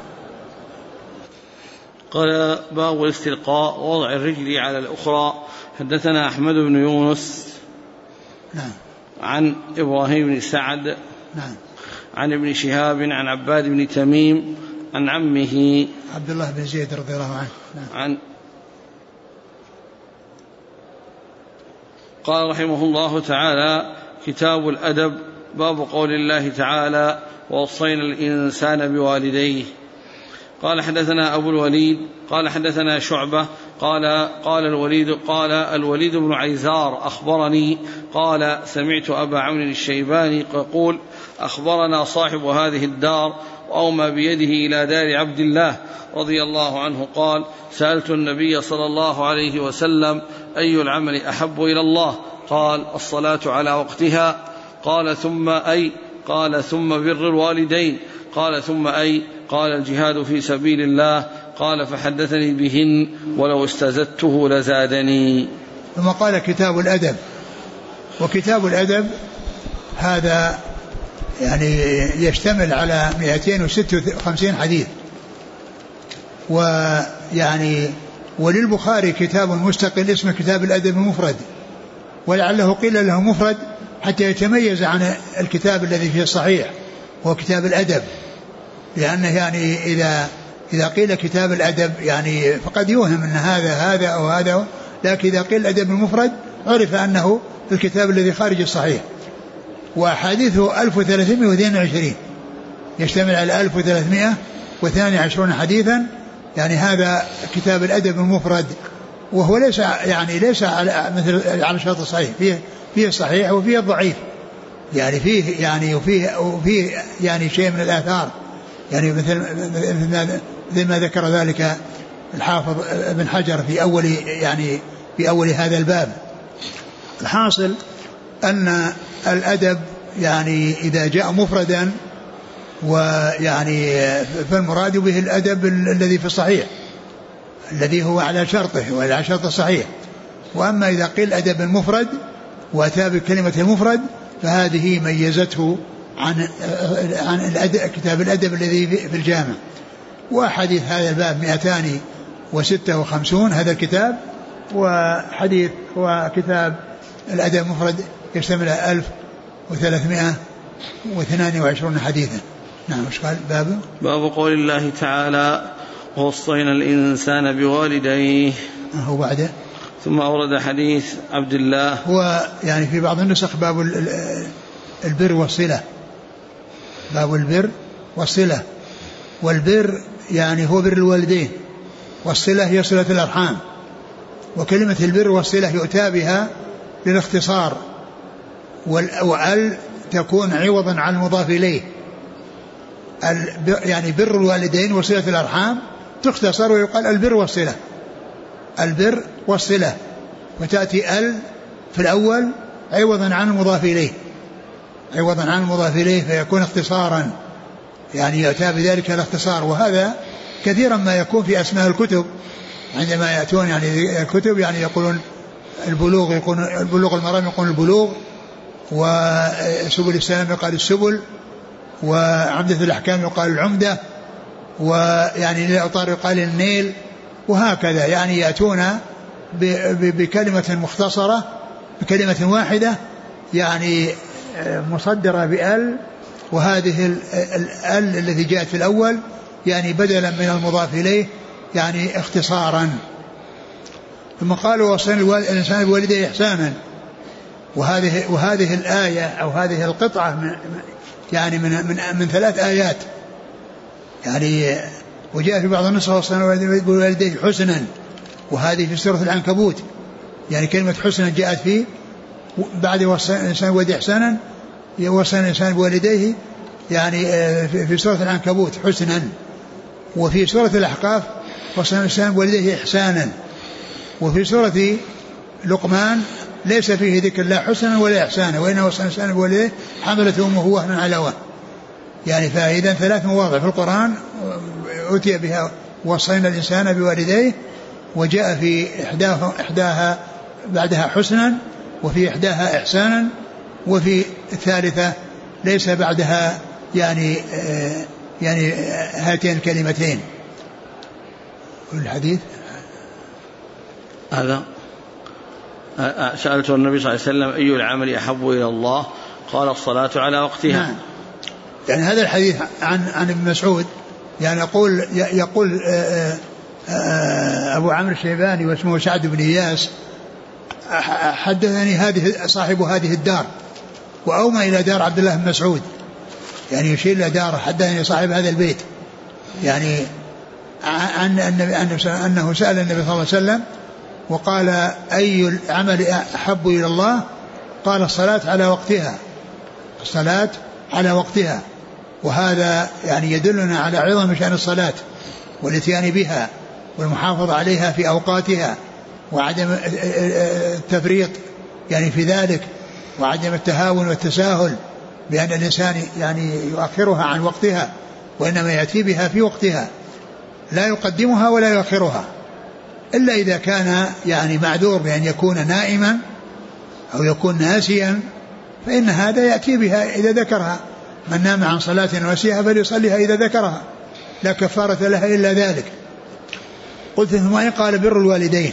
قال باب الاستلقاء ووضع الرجل على الأخرى. حدثنا أحمد بن يونس نعم عن إبراهيم بن سعد نعم عن ابن شهاب عن عباد بن تميم عن عمه عبد الله بن زيد رضي الله عنه. نعم. قال رحمه الله تعالى: كتاب الأدب. باب قول الله تعالى: ووصينا الإنسان بوالديه. قال حدثنا أبو الوليد قال حدثنا شعبة قال الوليد بن عيزار أخبرني قال سمعت أبا عمرو الشيباني يقول: أخبرنا صاحب هذه الدار وأومى بيده إلى دار عبد الله رضي الله عنه قال: سألت النبي صلى الله عليه وسلم: أي العمل أحب إلى الله؟ قال: الصلاة على وقتها. قال: ثم أي؟ قال: ثم بر الوالدين. قال: ثم أي؟ قال: الجهاد في سبيل الله. قال: فحدثني بهن ولو استزدته لزادني. ثم قال: كتاب الأدب. وكتاب الأدب هذا يعني يشتمل على 256 حديث، ويعني وللبخاري كتاب مستقل اسمه كتاب الأدب المفرد، ولعله قيل له مفرد حتى يتميز عن الكتاب الذي فيه الصحيح هو كتاب الأدب، لأنه يعني إذا قيل كتاب الأدب يعني فقد يوهم أن هذا أو هذا، لكن إذا قيل الأدب المفرد عرف أنه الكتاب الذي خارج الصحيح. وأحاديثه 1322 يشتمل على 1322 حديثا، يعني هذا كتاب الأدب المفرد، وهو ليس على مثل على شرط الصحيح، فيه الصحيح وفيه الضعيف، يعني فيه يعني وفيه يعني شيء من الآثار، يعني مثل ما ذكر ذلك الحافظ ابن حجر في أول هذا الباب. الحاصل أن الأدب يعني إذا جاء مفردا ويعني فالمراد به الأدب الذي في الصحيح الذي هو على شرطه وعلى شرط الصحيح. وأما إذا قيل الأدب المفرد وأتى بكلمة المفرد فهذه ميزته عن كتاب الأدب الذي في الجامع. وحديث هذا الباب 256 هذا الكتاب، وكتاب الأدب المفرد يشتمل 1322 حديثا. نعم. ايش قال؟ باب قول الله تعالى ووصينا الإنسان بوالديه. هو بعده ثم أورد حديث عبد الله. هو يعني في بعض النسخ باب البر والصلة، باب البر والصلة. والبر يعني هو بر الوالدين، والصلة هي صلة الأرحام. وكلمة البر والصلة يؤتى بها للاختصار، وأل تكون عوضا عن المضاف إليه. يعني بر الوالدين وصلة الأرحام تختصر ويقال البر والصلة، البر والصلة، وتأتي ال في الأول عوضا عن المضاف إليه، عوضا عن المضاف إليه، فيكون اختصارا، يعني يؤتى بذلك الاختصار. وهذا كثيرا ما يكون في أسماء الكتب، عندما يأتون يعني الكتب يعني يقولون البلوغ، يقولون البلوغ المرام يقولون البلوغ، وسبل السلام يقال السبل، وعمدة الأحكام يقال العمدة، ويعني للأوطار يقال النيل، وهكذا يعني يأتون بكلمة مختصرة، بكلمة واحدة يعني مصدرة بأل، وهذه الأل التي جاءت في الأول يعني بدلا من المضاف إليه يعني اختصارا. ثم قالوا وصينا الإنسان بوالديه إحسانا، وهذه الآية أو هذه القطعة يعني من 3 آيات يعني. وجاء في بعض النسخ وصينا بوالديه حسنا، وهذه في سورة العنكبوت، يعني كلمة حسنا جاءت في بعد وصينا الإنسان بوالديه إحسانا، وصينا الإنسان بوالديه يعني في سورة العنكبوت حسنا. وفي سورة الأحقاف وصينا الإنسان بوالديه إحسانا. وفي سورة لقمان ليس فيه ذكر لا حسنا ولا إحسانا، وإنه وصينا الإنسان بوالديه حملته أمه وهنا على وهن. يعني فإذا 3 مواضع في القرآن أتي بها وصينا الإنسان بوالديه، وجاء في إحداها بعدها حسنا، وفي إحداها إحسانا، وفي الثالثة ليس بعدها يعني هاتين الكلمتين. والحديث هذا سألته النبي صلى الله عليه وسلم أي العمل أحب إلى الله؟ قال الصلاة على وقتها. نعم. يعني هذا الحديث عن ابن مسعود، يعني يقول أبو عمرو الشيباني واسمه سعد بن إياس حدثني صاحب هذه الدار، وأومى إلى دار عبد الله بن مسعود، يعني يشير إلى دار حدثني صاحب هذا البيت، يعني أنه سأل النبي صلى الله عليه وسلم وقال أي العمل أحب إلى الله؟ قال الصلاة على وقتها، الصلاة على وقتها. وهذا يعني يدلنا على عظم شأن الصلاة والاتيان بها والمحافظة عليها في أوقاتها، وعدم التفريط يعني في ذلك، وعدم التهاون والتساهل بأن الإنسان يعني يؤخرها عن وقتها، وإنما يأتي بها في وقتها، لا يقدمها ولا يؤخرها، إلا إذا كان يعني معذور بأن يكون نائما أو يكون ناسيا، فإن هذا يأتي بها إذا ذكرها. من نام عن صلاة ونسيها فليصليها إذا ذكرها، لا كفارة لها إلا ذلك. قلت ثم إن قال بر الوالدين،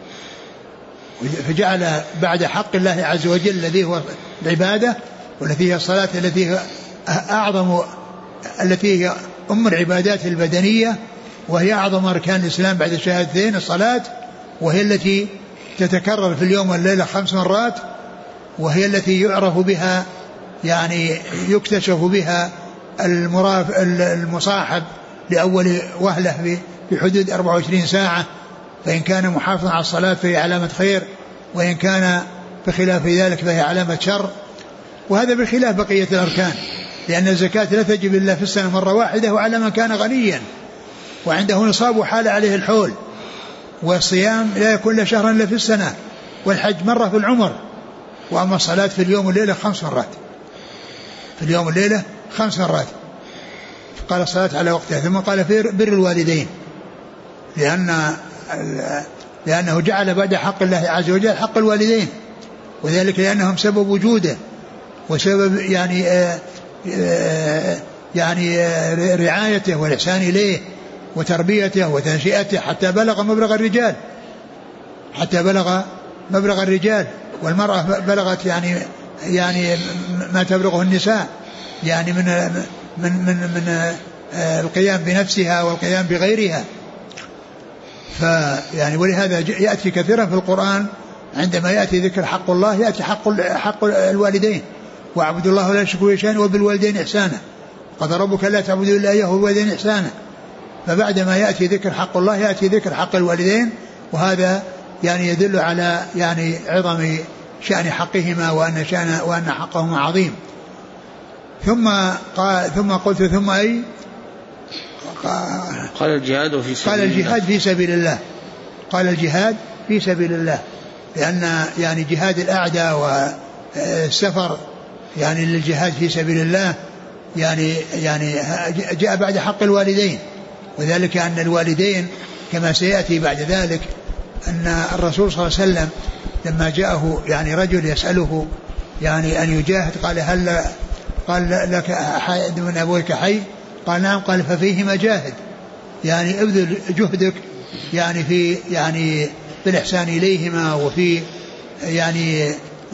فجعل بعد حق الله عز وجل الذي هو العبادة، والتي هي الصلاة، التي هي أعظم، التي هي أم العبادات البدنية، وهي أعظم أركان الإسلام بعد الشهادتين الصلاة، وهي التي تتكرر في اليوم والليلة 5 مرات، وهي التي يعرف بها يعني يكتشف بها المصاحب لأول وهلة في حدود 24 ساعة، فإن كان محافظا على الصلاة فهي علامة خير، وإن كان بخلاف ذلك فهي علامة شر. وهذا بخلاف بقية الأركان، لأن الزكاة لا تجب إلا في السنة مرة واحدة، وعلى من كان غنيا وعنده نصاب وحال عليه الحول. والصيام لا يكون إلا شهرا إلا في السنة، والحج مرة في العمر. وأما الصلاة في اليوم والليلة 5 مرات، في اليوم والليلة 5 مرات. قال الصلاة على وقتها. ثم قال في بر الوالدين، لأنه جعل بعد حق الله عز وجل حق الوالدين، وذلك لأنهم سبب وجوده وسبب يعني رعايته والإحسان إليه وتربيته وتنشئته حتى بلغ مبلغ الرجال، والمرأة بلغت يعني ما تبلغه النساء، يعني من القيام بنفسها والقيام بغيرها. فيعني ولهذا يأتي كثيرا في القرآن عندما يأتي ذكر حق الله يأتي حق الوالدين، واعبدوا الله ولا تشركوا به شيئا وبالوالدين إحسانا، قضى ربك لا تعبدوا إلا إياه وبالوالدين إحسانا. فبعدما يأتي ذكر حق الله يأتي ذكر حق الوالدين، وهذا يعني يدل على يعني عظم شأن حقهما وأن حقهما عظيم. ثم قلت ثم أي قال الجهاد في سبيل الله، لأن يعني جهاد الأعداء والسفر يعني للجهاد في سبيل الله يعني جاء بعد حق الوالدين، وذلك أن الوالدين كما سيأتي بعد ذلك أن الرسول صلى الله عليه وسلم لما جاءه يعني رجل يسأله يعني أن يجاهد قال لك أحد من أبويك حي؟ قال نعم. قال ففيهما جاهد، يعني ابذل جهدك يعني في الإحسان إليهما وفي يعني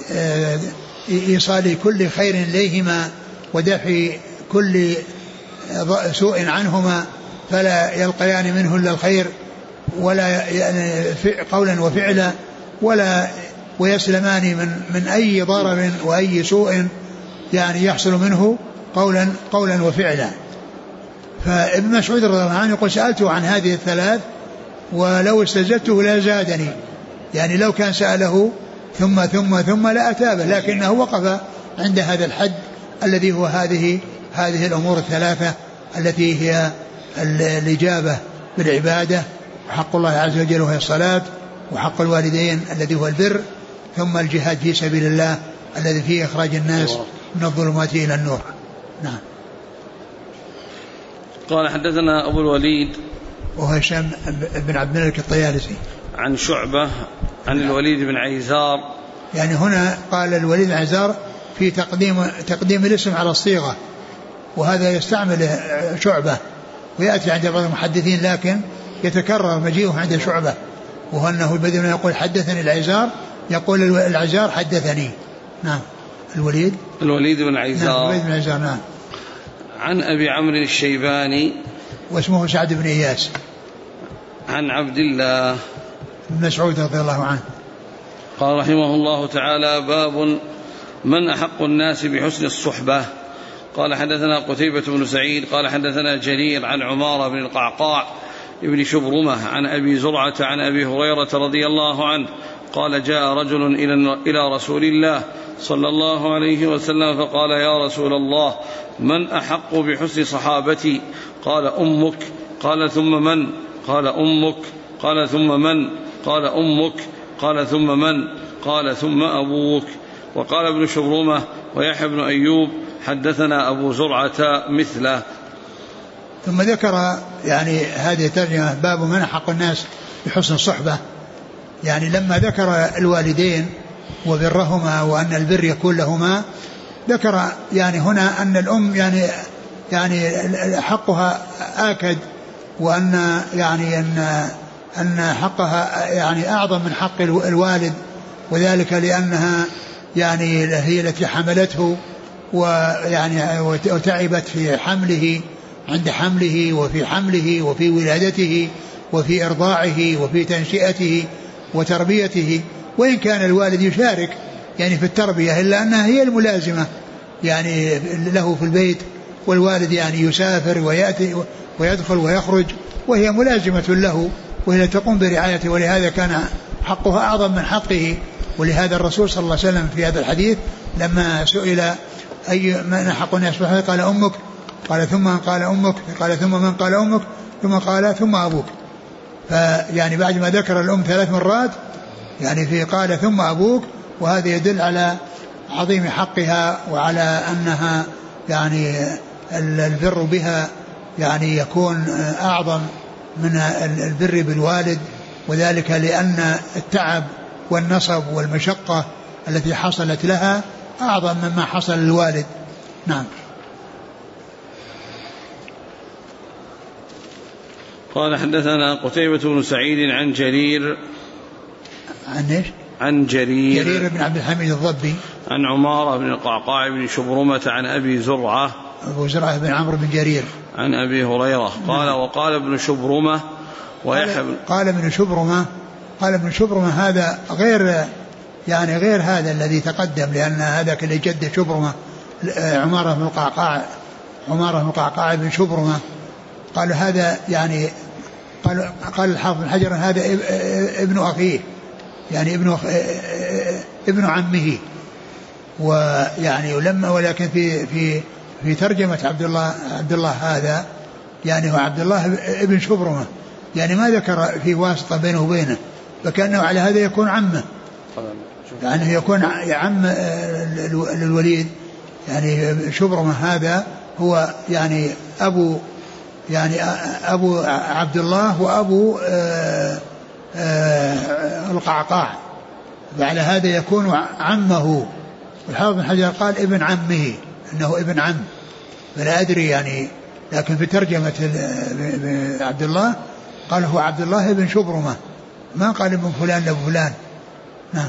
إيصال كل خير إليهما ودفع كل سوء عنهما، فلا يلقيان منه إلا الخير ولا يعني قولا وفعلا ويسلمان من أي ضرر وأي سوء يعني يحصل منه قولا وفعلا. فابن مسعود رضي الله عنه يقول سألته عن هذه الثلاث ولو استزدته لا زادني، يعني لو كان سأله ثم لا أتابه، لكنه وقف عند هذا الحد الذي هو هذه الأمور الثلاثة التي هي الإجابة بالعبادة، وحق الله عز وجل وهي الصلاة، وحق الوالدين الذي هو البر، ثم الجهاد في سبيل الله الذي فيه إخراج الناس من الظلمات إلى النور. نعم. قال حدثنا أبو الوليد وهو هشام بن عبد الملك الطيالسي عن شعبة عن الوليد بن عيزار. يعني هنا قال الوليد بن عيزار في تقديم الاسم على الصيغة، وهذا يستعمل شعبة ويأتي عند بعض المحدثين، لكن يتكرر مجيئه عند شعبة، وهو أنه بدل ما يقول حدثني العيزار يقول العيزار حدثني. نعم. الوليد بن عيزار. نعم. عن أبي عمرو الشيباني واسمه سعد بن إياس عن عبد الله بن مسعود رضي الله عنه قال رحمه الله تعالى: باب من أحق الناس بحسن الصحبة. قال حدثنا قتيبة بن سعيد قال حدثنا جرير عن عمارة بن القعقاع ابن شبرمة عن أبي زرعة عن أبي هريرة رضي الله عنه قال: جاء رجل إلى رسول الله صلى الله عليه وسلم فقال: يا رسول الله، من أحق بحسن صحابتي؟ قال: أمك. قال: ثم من؟ قال: أمك. قال: ثم من؟ قال: أمك. قال: ثم من؟ قال: ثم أبوك. وقال ابن شبرمة ويحيى بن أيوب: حدثنا أبو زرعة مثله. ثم ذكر يعني هذه الترجمة: باب من أحق الناس بحسن الصحبة. يعني لما ذكر الوالدين وبرهما وأن البر يكون لهما، ذكر يعني هنا أن الأم يعني حقها آكد، وأن يعني أن حقها يعني أعظم من حق الوالد، وذلك لأنها يعني هي التي حملته ويعني وتعبت في حمله، عند حمله وفي حمله وفي ولادته وفي إرضاعه وفي تنشئته وتربيته. وإن كان الوالد يشارك يعني في التربية، إلا أنها هي الملازمة يعني له في البيت، والوالد يعني يسافر ويأتي ويدخل ويخرج، وهي ملازمة له وهي تقوم برعايته، ولهذا كان حقها أعظم من حقه. ولهذا الرسول صلى الله عليه وسلم في هذا الحديث لما سئل أي من حق الناس قال: أمك. قال: ثم من؟ قال: أمك. قال: ثم من؟ قال: أمك. ثم قال: ثم أبوك. فيعني بعد ما ذكر الأم 3 مرات يعني في قال: ثم أبوك، وهذا يدل على عظيم حقها وعلى أنها يعني البر بها يعني يكون أعظم من البر بالوالد، وذلك لأن التعب والنصب والمشقة التي حصلت لها أعظم مما حصل للوالد. نعم. قال حدثنا قتيبة بن سعيد عن جرير. عن ايش؟ عن جرير بن عبد الحميد الضبي. عن عمارة بن القعقاع بن شبرمة عن أبي زرعة. أبو زرعة بن عمرو بن جرير. عن أبي هريرة قال وقال ابن شبرمة قال ابن شبرمة هذا غير يعني غير هذا الذي تقدم، لأن هذا اللي جد شبرمة عمارة بن القعقاع بن شبرمة. قال هذا يعني قال الحافظ بن حجر هذا ابن أخيه، يعني ابن عمه. ويعني ولكن في ترجمة عبد الله هذا يعني هو عبد الله ابن شبرمة، يعني ما ذكر في واسطة بينه وبينه، فكأنه على هذا يكون عمه، يعني يكون عم للوليد. يعني شبرمة هذا هو يعني أبو عبد الله وأبو القعقاع، وعلى هذا يكون عمه. والحافظ بن حجر قال ابن عمه، انه ابن عم، فلا ادري يعني، لكن في ترجمة عبد الله قال هو عبد الله ابن شبرمة، ما قال ابن فلان لابن فلان. نعم.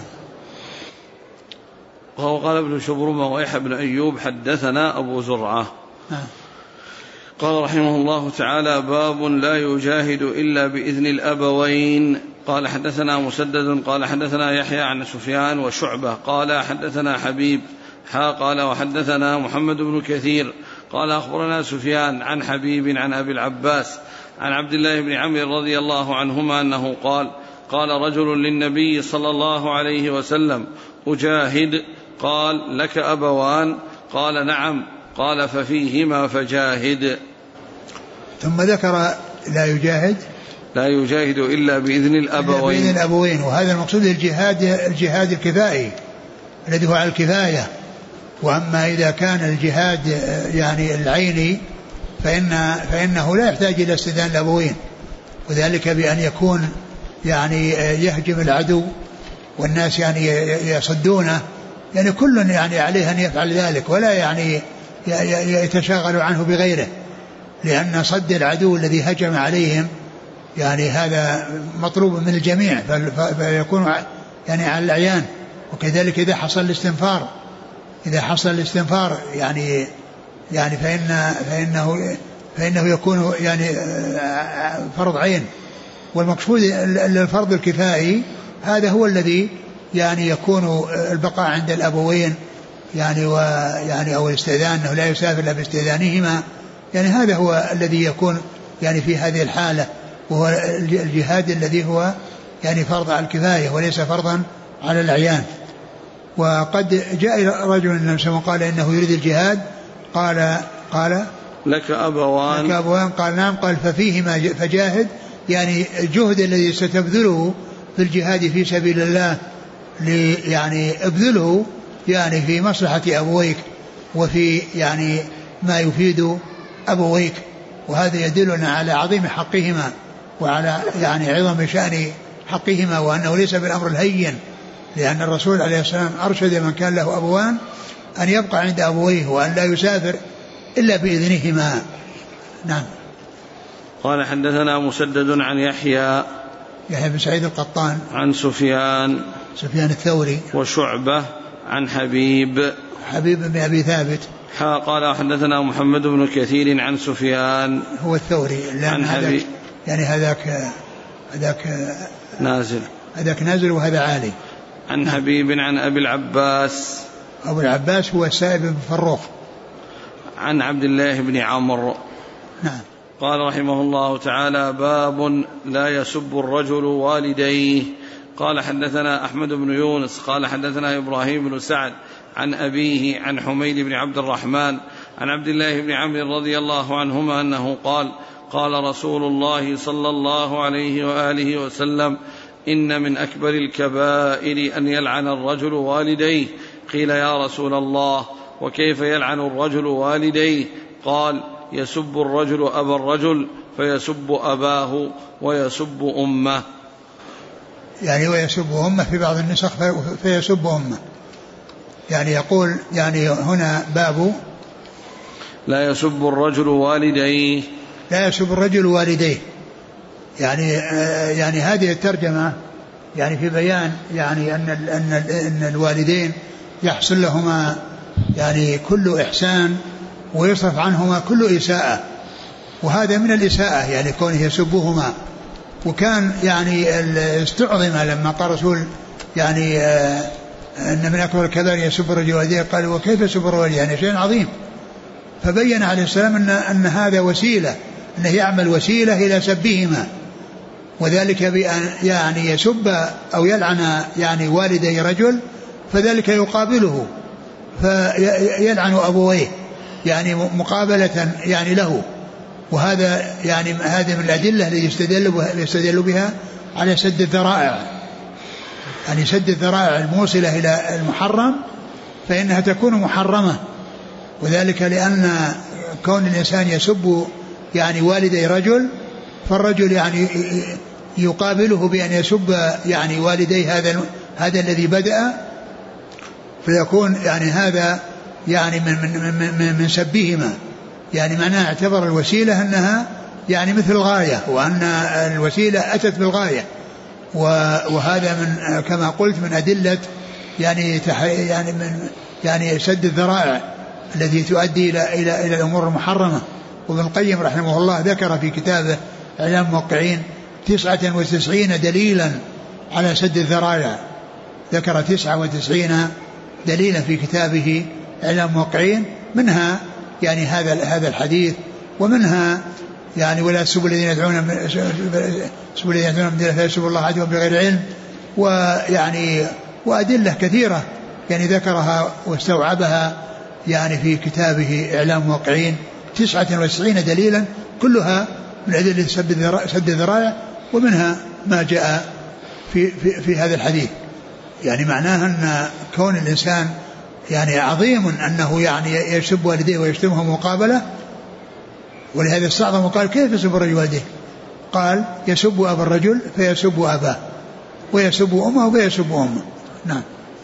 وقال ابن شبرمة ويحيى بن أيوب حدثنا أبو زرعة. نعم. قال رحمه الله تعالى باب لا يجاهد إلا بإذن الأبوين. قال حدثنا مسدد قال حدثنا يحيى عن سفيان وشعبة قال حدثنا حبيب قال وحدثنا محمد بن كثير قال أخبرنا سفيان عن حبيب عن أبي العباس عن عبد الله بن عمرو رضي الله عنهما أنه قال رجل للنبي صلى الله عليه وسلم أجاهد؟ قال لك أبوان؟ قال نعم. قال ففيهما فجاهد. ثم ذكر لا يجاهد إلا بإذن الأبوين. وهذا المقصود الجهاد الكفائي الذي هو على الكفاية. وأما إذا كان الجهاد يعني العيني فإنه لا يحتاج إلى استئذان الأبوين، وذلك بأن يكون يعني يهجم العدو والناس يعني يصدونه، يعني كل يعني عليه أن يفعل ذلك ولا يعني يتشاغل عنه بغيره، لأن صد العدو الذي هجم عليهم يعني هذا مطلوب من الجميع، فيكون يعني على الأعيان. وكذلك إذا حصل الاستنفار يعني فإنه يكون يعني فرض عين. والمقصود الفرض الكفائي هذا هو الذي يعني يكون البقاء عند الأبوين يعني ويعني أو الاستئذان، أنه لا يسافر إلا باستئذانهما، يعني هذا هو الذي يكون يعني في هذه الحالة، وهو الجهاد الذي هو يعني فرض على الكفاية وليس فرضا على الأعيان. وقد جاء رجل النبي وقال إنه يريد الجهاد، قال لك أبوان؟ قال نعم. قال ففيهما فجاهد، يعني الجهد الذي ستبذله في الجهاد في سبيل الله يعني ابذله يعني في مصلحة أبويك وفي يعني ما يفيد أبويك، وهذا يدلنا على عظيم حقهما وعلى يعني عظم شأن حقهما، وأنه ليس بالأمر الهين، لأن الرسول عليه السلام أرشد من كان له أبوان أن يبقى عند أبويه وأن لا يسافر إلا بإذنهما. نعم. قال حدثنا مسدد عن يحيى بن سعيد القطان عن سفيان الثوري وشعبة عن حبيب بن أبي ثابت قال حدثنا محمد بن كثير عن سفيان هو الثوري عن حبيب، يعني هذاك نازل وهذا عالي. عن حبيب عن أبي العباس. أبو العباس هو السائب بن فروخ. عن عبد الله بن عمرو. نعم. قال رحمه الله تعالى باب لا يسب الرجل والديه. قال حدثنا أحمد بن يونس قال حدثنا إبراهيم بن سعد عن أبيه عن حميد بن عبد الرحمن عن عبد الله بن عمرو رضي الله عنهما أنه قال رسول الله صلى الله عليه وآله وسلم إن من أكبر الكبائر أن يلعن الرجل والديه. قيل يا رسول الله وكيف يلعن الرجل والديه؟ قال يسب الرجل أبا الرجل فيسب أباه ويسب أمه. يعني ويسب أمه في بعض النسخ فيسب أمه، يعني يقول يعني هنا باب لا يسب الرجل والديه. لا يسب الرجل والديه، يعني هذه الترجمة يعني في بيان يعني أن الوالدين يحصل لهما يعني كل إحسان ويصرف عنهما كل إساءة، وهذا من الإساءة يعني كونه يسبهما. وكان يعني استعظم لما قال رسول يعني أن من أكبر الكبائر يسب الرجل والديه، قال وكيف يسب الرجل يعني شيء عظيم. فبين عليه السلام أن هذا وسيلة، أنه يعمل وسيلة إلى سبهما، وذلك بأن يعني يسب أو يلعن يعني والدي رجل، فذلك يقابله فيلعن أبويه يعني مقابلة يعني له. وهذا يعني هذه من الأدلة التي يستدل بها على سد الذرائع، يعني سد الذرائع الموصلة إلى المحرم فإنها تكون محرمة، وذلك لأن كون الإنسان يسب يعني والدي رجل، فالرجل يعني يقابله بأن يسب يعني والدي هذا الذي بدأ، فيكون يعني هذا يعني من سبهما، يعني معناه اعتبر الوسيلة أنها يعني مثل الغاية، وأن الوسيلة أتت بالغاية. وهذا من كما قلت من أدلة يعني سد الذرائع التي تؤدي إلى الأمور المحرمة. وابن القيم رحمه الله ذكر في كتابه إعلام الموقعين 99 دليلا على سد الذرائع، ذكر 99 دليلا في كتابه إعلام الموقعين، منها يعني هذا الحديث، ومنها يعني ولا تسبوا الذين يدعون من دونه فيسبوا الله عدوا بغير علم، ويعني وأدلة كثيرة يعني ذكرها واستوعبها يعني في كتابه إعلام الموقعين 99 دليلا كلها من أدلة سد الذرائع، ومنها ما جاء في هذا الحديث. يعني معناها أن كون الإنسان يعني عظيم أنه يعني يسب والديه ويشتمه مقابلة، ولهذا استعظم وقال كيف يسب الرجل والديه؟ قال يسب أبا الرجل فيسب أباه، ويسب أمه فيسب أمه. نعم.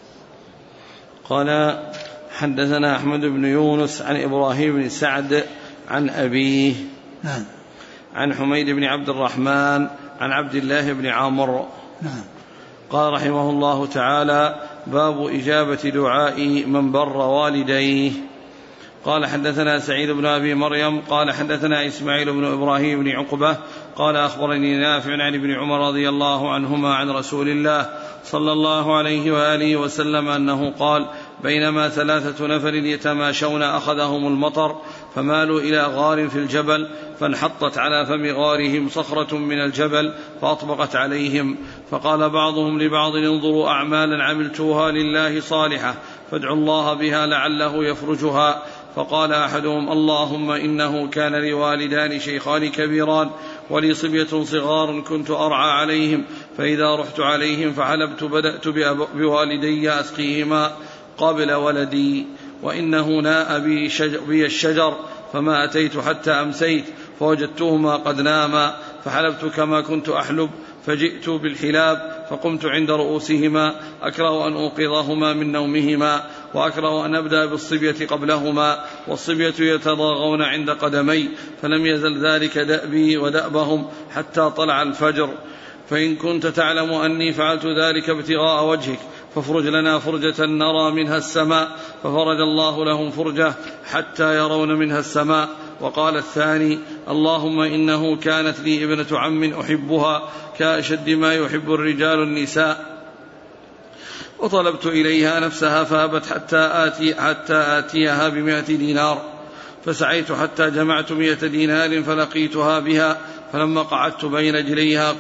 قال حدثنا أحمد بن يونس عن إبراهيم بن سعد عن أبيه نعم عن حميد بن عبد الرحمن عن عبد الله بن عمرو نعم. قال رحمه الله تعالى باب إجابة دعاء من بر والديه. قال حدثنا سعيد بن أبي مريم قال حدثنا إسماعيل بن إبراهيم بن عقبة قال أخبرني نافع عن ابن عمر رضي الله عنهما عن رسول الله صلى الله عليه وآله وسلم أنه قال بينما 3 نفر يتماشون أخذهم المطر فمالوا إلى غار في الجبل فانحطت على فم غارهم صخرة من الجبل فأطبقت عليهم، فقال بعضهم لبعض انظروا أعمالا عملتوها لله صالحة فادعوا الله بها لعله يفرجها. فقال أحدهم اللهم إنه كان لي والدان شيخان كبيران ولي صبية صغار كنت أرعى عليهم، فإذا رحت عليهم فحلبت بدأت بوالدي أسقيهما قبل ولدي، وإنه ناء بي الشجر فما أتيت حتى أمسيت فوجدتهما قد ناما، فحلبت كما كنت أحلب فجئت بالحلاب فقمت عند رؤوسهما أكره أن أوقظهما من نومهما، وأكره أن أبدأ بالصبية قبلهما، والصبية يتضاغون عند قدمي، فلم يزل ذلك دأبي ودأبهم حتى طلع الفجر. فإن كنت تعلم أني فعلت ذلك ابتغاء وجهك فافرج لنا فرجة نرى منها السماء، ففرج الله لهم فرجة حتى يرون منها السماء. وقال الثاني اللهم إنه كانت لي ابنة عم أحبها كأشد ما يحب الرجال النساء، وطلبت إليها نفسها فأبت حتى آتيها ب100 دينار، فسعيت حتى جمعت 100 دينار فلقيتها بها، فلما قعدت بين رجليها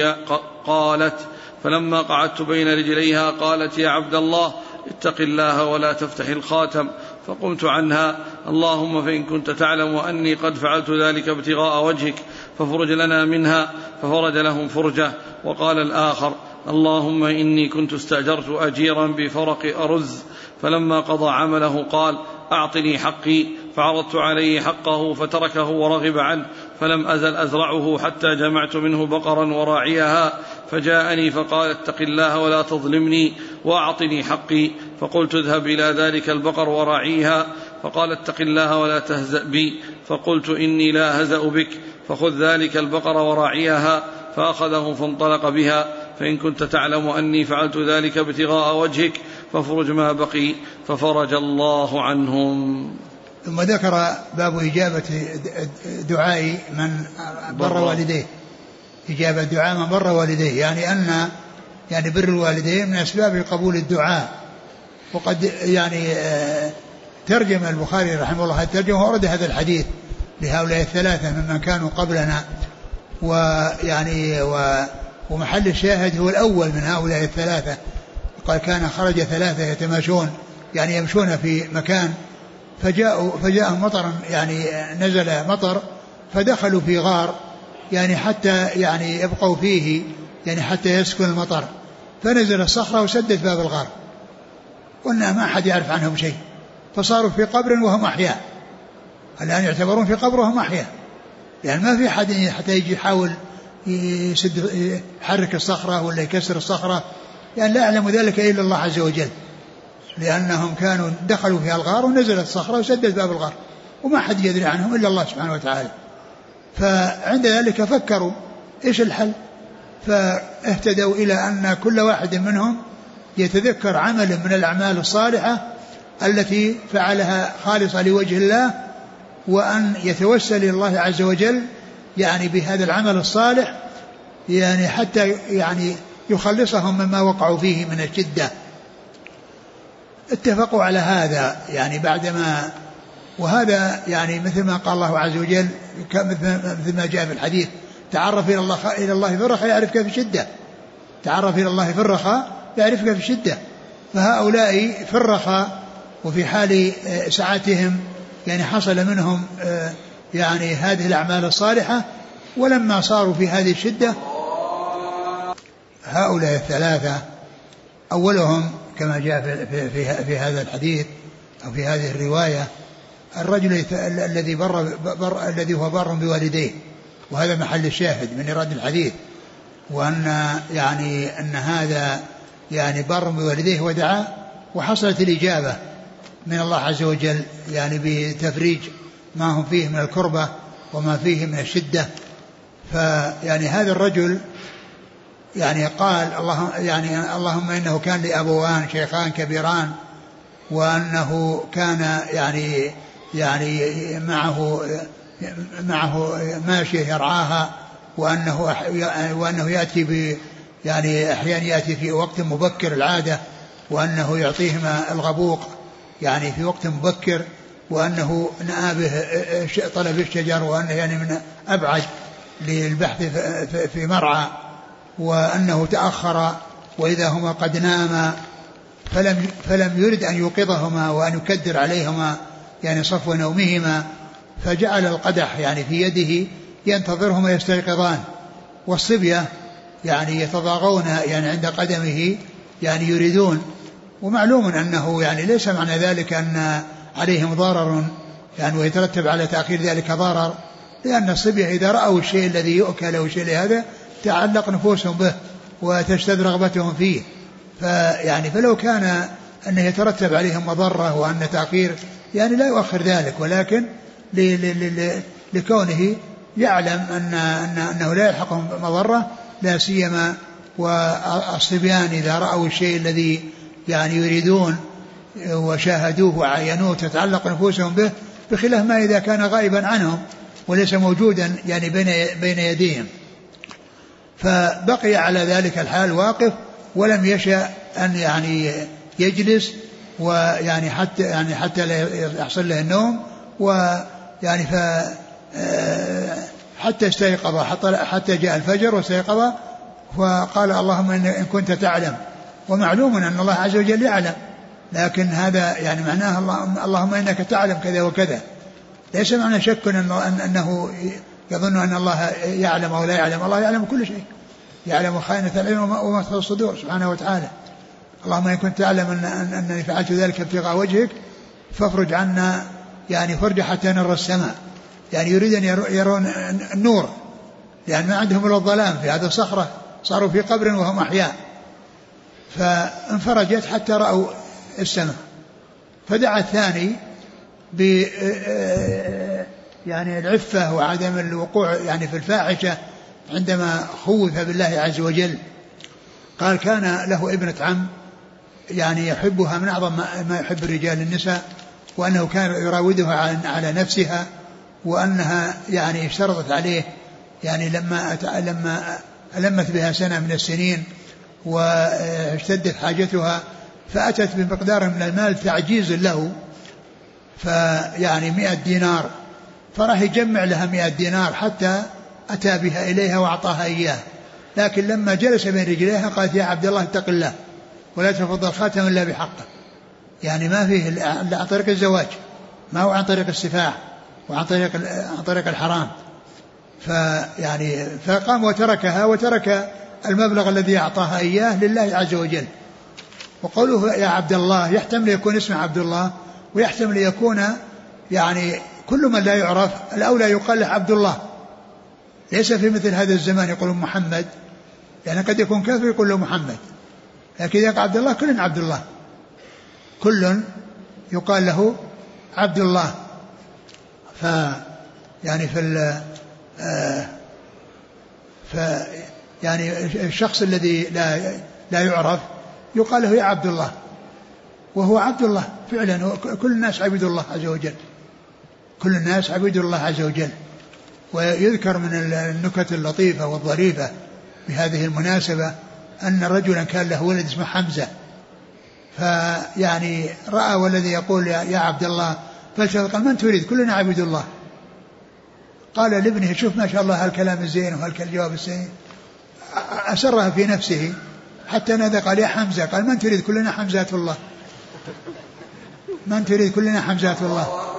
قالت يا عبد الله اتق الله ولا تفتح الخاتم، فقمت عنها اللهم فإن كنت تعلم أني قد فعلت ذلك ابتغاء وجهك فافرج لنا منها، ففرج لهم فرجة. وقال الآخر اللهم إني كنت استأجرت أجيرا بفرق أرز، فلما قضى عمله قال أعطني حقي، فعرضت عليه حقه فتركه ورغب عنه، فلم أزل أزرعه حتى جمعت منه بقرا وراعيها، فجاءني فقال اتق الله ولا تظلمني وأعطني حقي، فقلت اذهب إلى ذلك البقر وراعيها، فقال اتق الله ولا تهزأ بي، فقلت إني لا هزأ بك، فخذ ذلك البقر وراعيها، فأخذه فانطلق بها، فإن كنت تعلم أني فعلت ذلك ابتغاء وجهك فافرج ما بقي، ففرج الله عنهم. ثم ذكر باب إجابة دعاء من بر والديه، إجابة دعاء من بر والديه، يعني أن يعني بر الوالدين من أسباب قبول الدعاء. وقد يعني ترجم البخاري رحمه الله الترجمة ورد هذا الحديث لهؤلاء الثلاثة ممن كانوا قبلنا، ويعني ومحل الشاهد هو الأول من هؤلاء الثلاثة. قال كان خرج ثلاثة يتماشون، يعني يمشون في مكان، فجاء مطر، يعني نزل مطر فدخلوا في غار، يعني حتى يعني يبقوا فيه، يعني حتى يسكن المطر، فنزل الصخرة وسدت باب الغار، قلنا ما أحد يعرف عنهم شيء، فصاروا في قبر وهم أحياء. الآن يعتبرون في قبر وهم أحياء، يعني ما في حد حتى يجي يحاول يحرك الصخرة ولا يكسر الصخرة، يعني لا يعلم ذلك إلا الله عز وجل، لأنهم كانوا دخلوا في الغار ونزلت الصخرة وسدت باب الغار، وما حد يدري عنهم إلا الله سبحانه وتعالى. فعند ذلك فكروا إيش الحل، فاهتدوا إلى أن كل واحد منهم يتذكر عمل من الأعمال الصالحة التي فعلها خالصة لوجه الله، وأن يتوسل إلى الله عز وجل يعني بهذا العمل الصالح، يعني حتى يعني يخلصهم مما وقعوا فيه من الشدة. اتفقوا على هذا يعني بعدما، وهذا يعني مثل ما قال الله عز وجل، مثل ما جاء في الحديث: تعرف إلى الله في الرخاء يعرفك في الشدة، تعرف إلى الله في الرخاء يعرفك في الشدة. فهؤلاء في الرخاء وفي حال سعتهم يعني حصل منهم يعني هذه الأعمال الصالحة، ولما صاروا في هذه الشدة هؤلاء الثلاثة أولهم كما جاء في هذا الحديث أو في هذه الرواية الرجل الذي هو بار بوالديه، وهذا محل الشاهد من إيراد الحديث، وأن يعني أن هذا يعني بار بوالديه ودعا، وحصلت الإجابة من الله عز وجل يعني بتفريج ما هم فيه من الكربة وما فيه من الشدة. فيعني هذا الرجل يعني قال اللهم إنه كان لي أبوان شيخان كبيران، وأنه كان يعني معه ماشية يرعاها، وأنه يأتي يعني أحيانا يأتي في وقت مبكر العادة، وأنه يعطيهما الغبوق يعني في وقت مبكر، وأنه نأى به طلب الشجر، وأنه يعني من أبعد للبحث في مرعى، وأنه تأخر وإذا هما قد ناما فلم يرد أن يوقظهما وأن يكدر عليهما يعني صفو نومهما، فجعل القدح يعني في يده ينتظرهما يستيقظان، والصبية يعني يتضاغون يعني عند قدمه يعني يريدون. ومعلوم أنه يعني ليس معنى ذلك أن عليهم ضرر يعني ويترتب على تأخير ذلك ضرر، لأن الصبية إذا رأوا الشيء الذي يؤكل أو الشيء لهذا تعلق نفوسهم به وتشتد رغبتهم فيه، فيعني فلو كان أنه يترتب عليهم مضرة وأن تأخير يعني لا يؤخر ذلك، ولكن لكونه يعلم أنه لا يلحقهم مضرة، لا سيما والصبيان إذا رأوا الشيء الذي يعني يريدون وشاهدوه وعينوه تتعلق نفوسهم به، بخلاف ما إذا كان غائبا عنهم وليس موجودا يعني بين يديهم. فبقي على ذلك الحال واقف، ولم يشأ أن يعني يجلس ويعني حتى لا يحصل له النوم، ويعني حتى استيقظ، حتى جاء الفجر واستيقظ، فقال اللهم إن كنت تعلم. ومعلوم أن الله عز وجل يعلم، لكن هذا يعني معناه اللهم إنك تعلم كذا وكذا، ليس معنى شك أنه يظن أن الله يعلم أو لا يعلم. الله يعلم كل شيء، يعلم خائنة العلم وما تخفي الصدور سبحانه وتعالى. اللهم إن كنت تعلم أنني فعلت ذلك ابتغاء وجهك فافرج عنا يعني فرج حتى نرى السماء، يعني يريد أن يرون النور، لأن ما عندهم إلا الظلام في هذا الصخرة، صاروا في قبر وهم أحياء، فانفرجت حتى رأوا السماء. فدعا الثاني ب يعني العفة وعدم الوقوع يعني في الفاحشة عندما خوف بالله عز وجل. قال كان له ابنة عم يعني يحبها من أعظم ما يحب الرجال النساء، وأنه كان يراودها على نفسها، وأنها يعني اشترطت عليه يعني لما ألمت بها سنة من السنين واشتدت حاجتها فأتت بمقدار من المال تعجيز له، فيعني 100 دينار، فراح يجمع لها 100 دينار حتى أتى بها إليها وأعطاها إياه. لكن لما جلس بين رجليها قالت يا عبد الله اتق الله ولا تفضل خاتم إلا بحقه، يعني ما فيه إلا عن طريق الزواج، ما هو عن طريق السفاح وعن طريق الحرام. فيعني فقام وتركها وترك المبلغ الذي أعطاها إياه لله عز وجل. وقوله يا عبد الله يحتمل يكون اسم عبد الله، ويحتمل يكون يعني كل من لا يعرف الأولى يقال له عبد الله، ليس في مثل هذا الزمان يقولون محمد، يعني قد يكون كافر يقول له محمد، لكن إذا قال عبد الله كل عبد الله، كل يقال له عبد الله. يعني يعني الشخص الذي لا يعرف يقال له يا عبد الله، وهو عبد الله فعلا. كل الناس عبيد الله عز وجل، كل الناس عبيد الله عز وجل. ويذكر من النكت اللطيفة والظريفة بهذه المناسبة أن رجلا كان له ولد اسمه حمزة، فيعني رأى والذي يقول يا عبد الله فالتفت قال من تريد كلنا عبيد الله. قال لابنه شوف ما شاء الله هالكلام الزين وهالجواب الزين، أسرها في نفسه حتى نادى قال يا حمزة، قال من تريد كلنا حمزات الله، من تريد كلنا حمزات الله.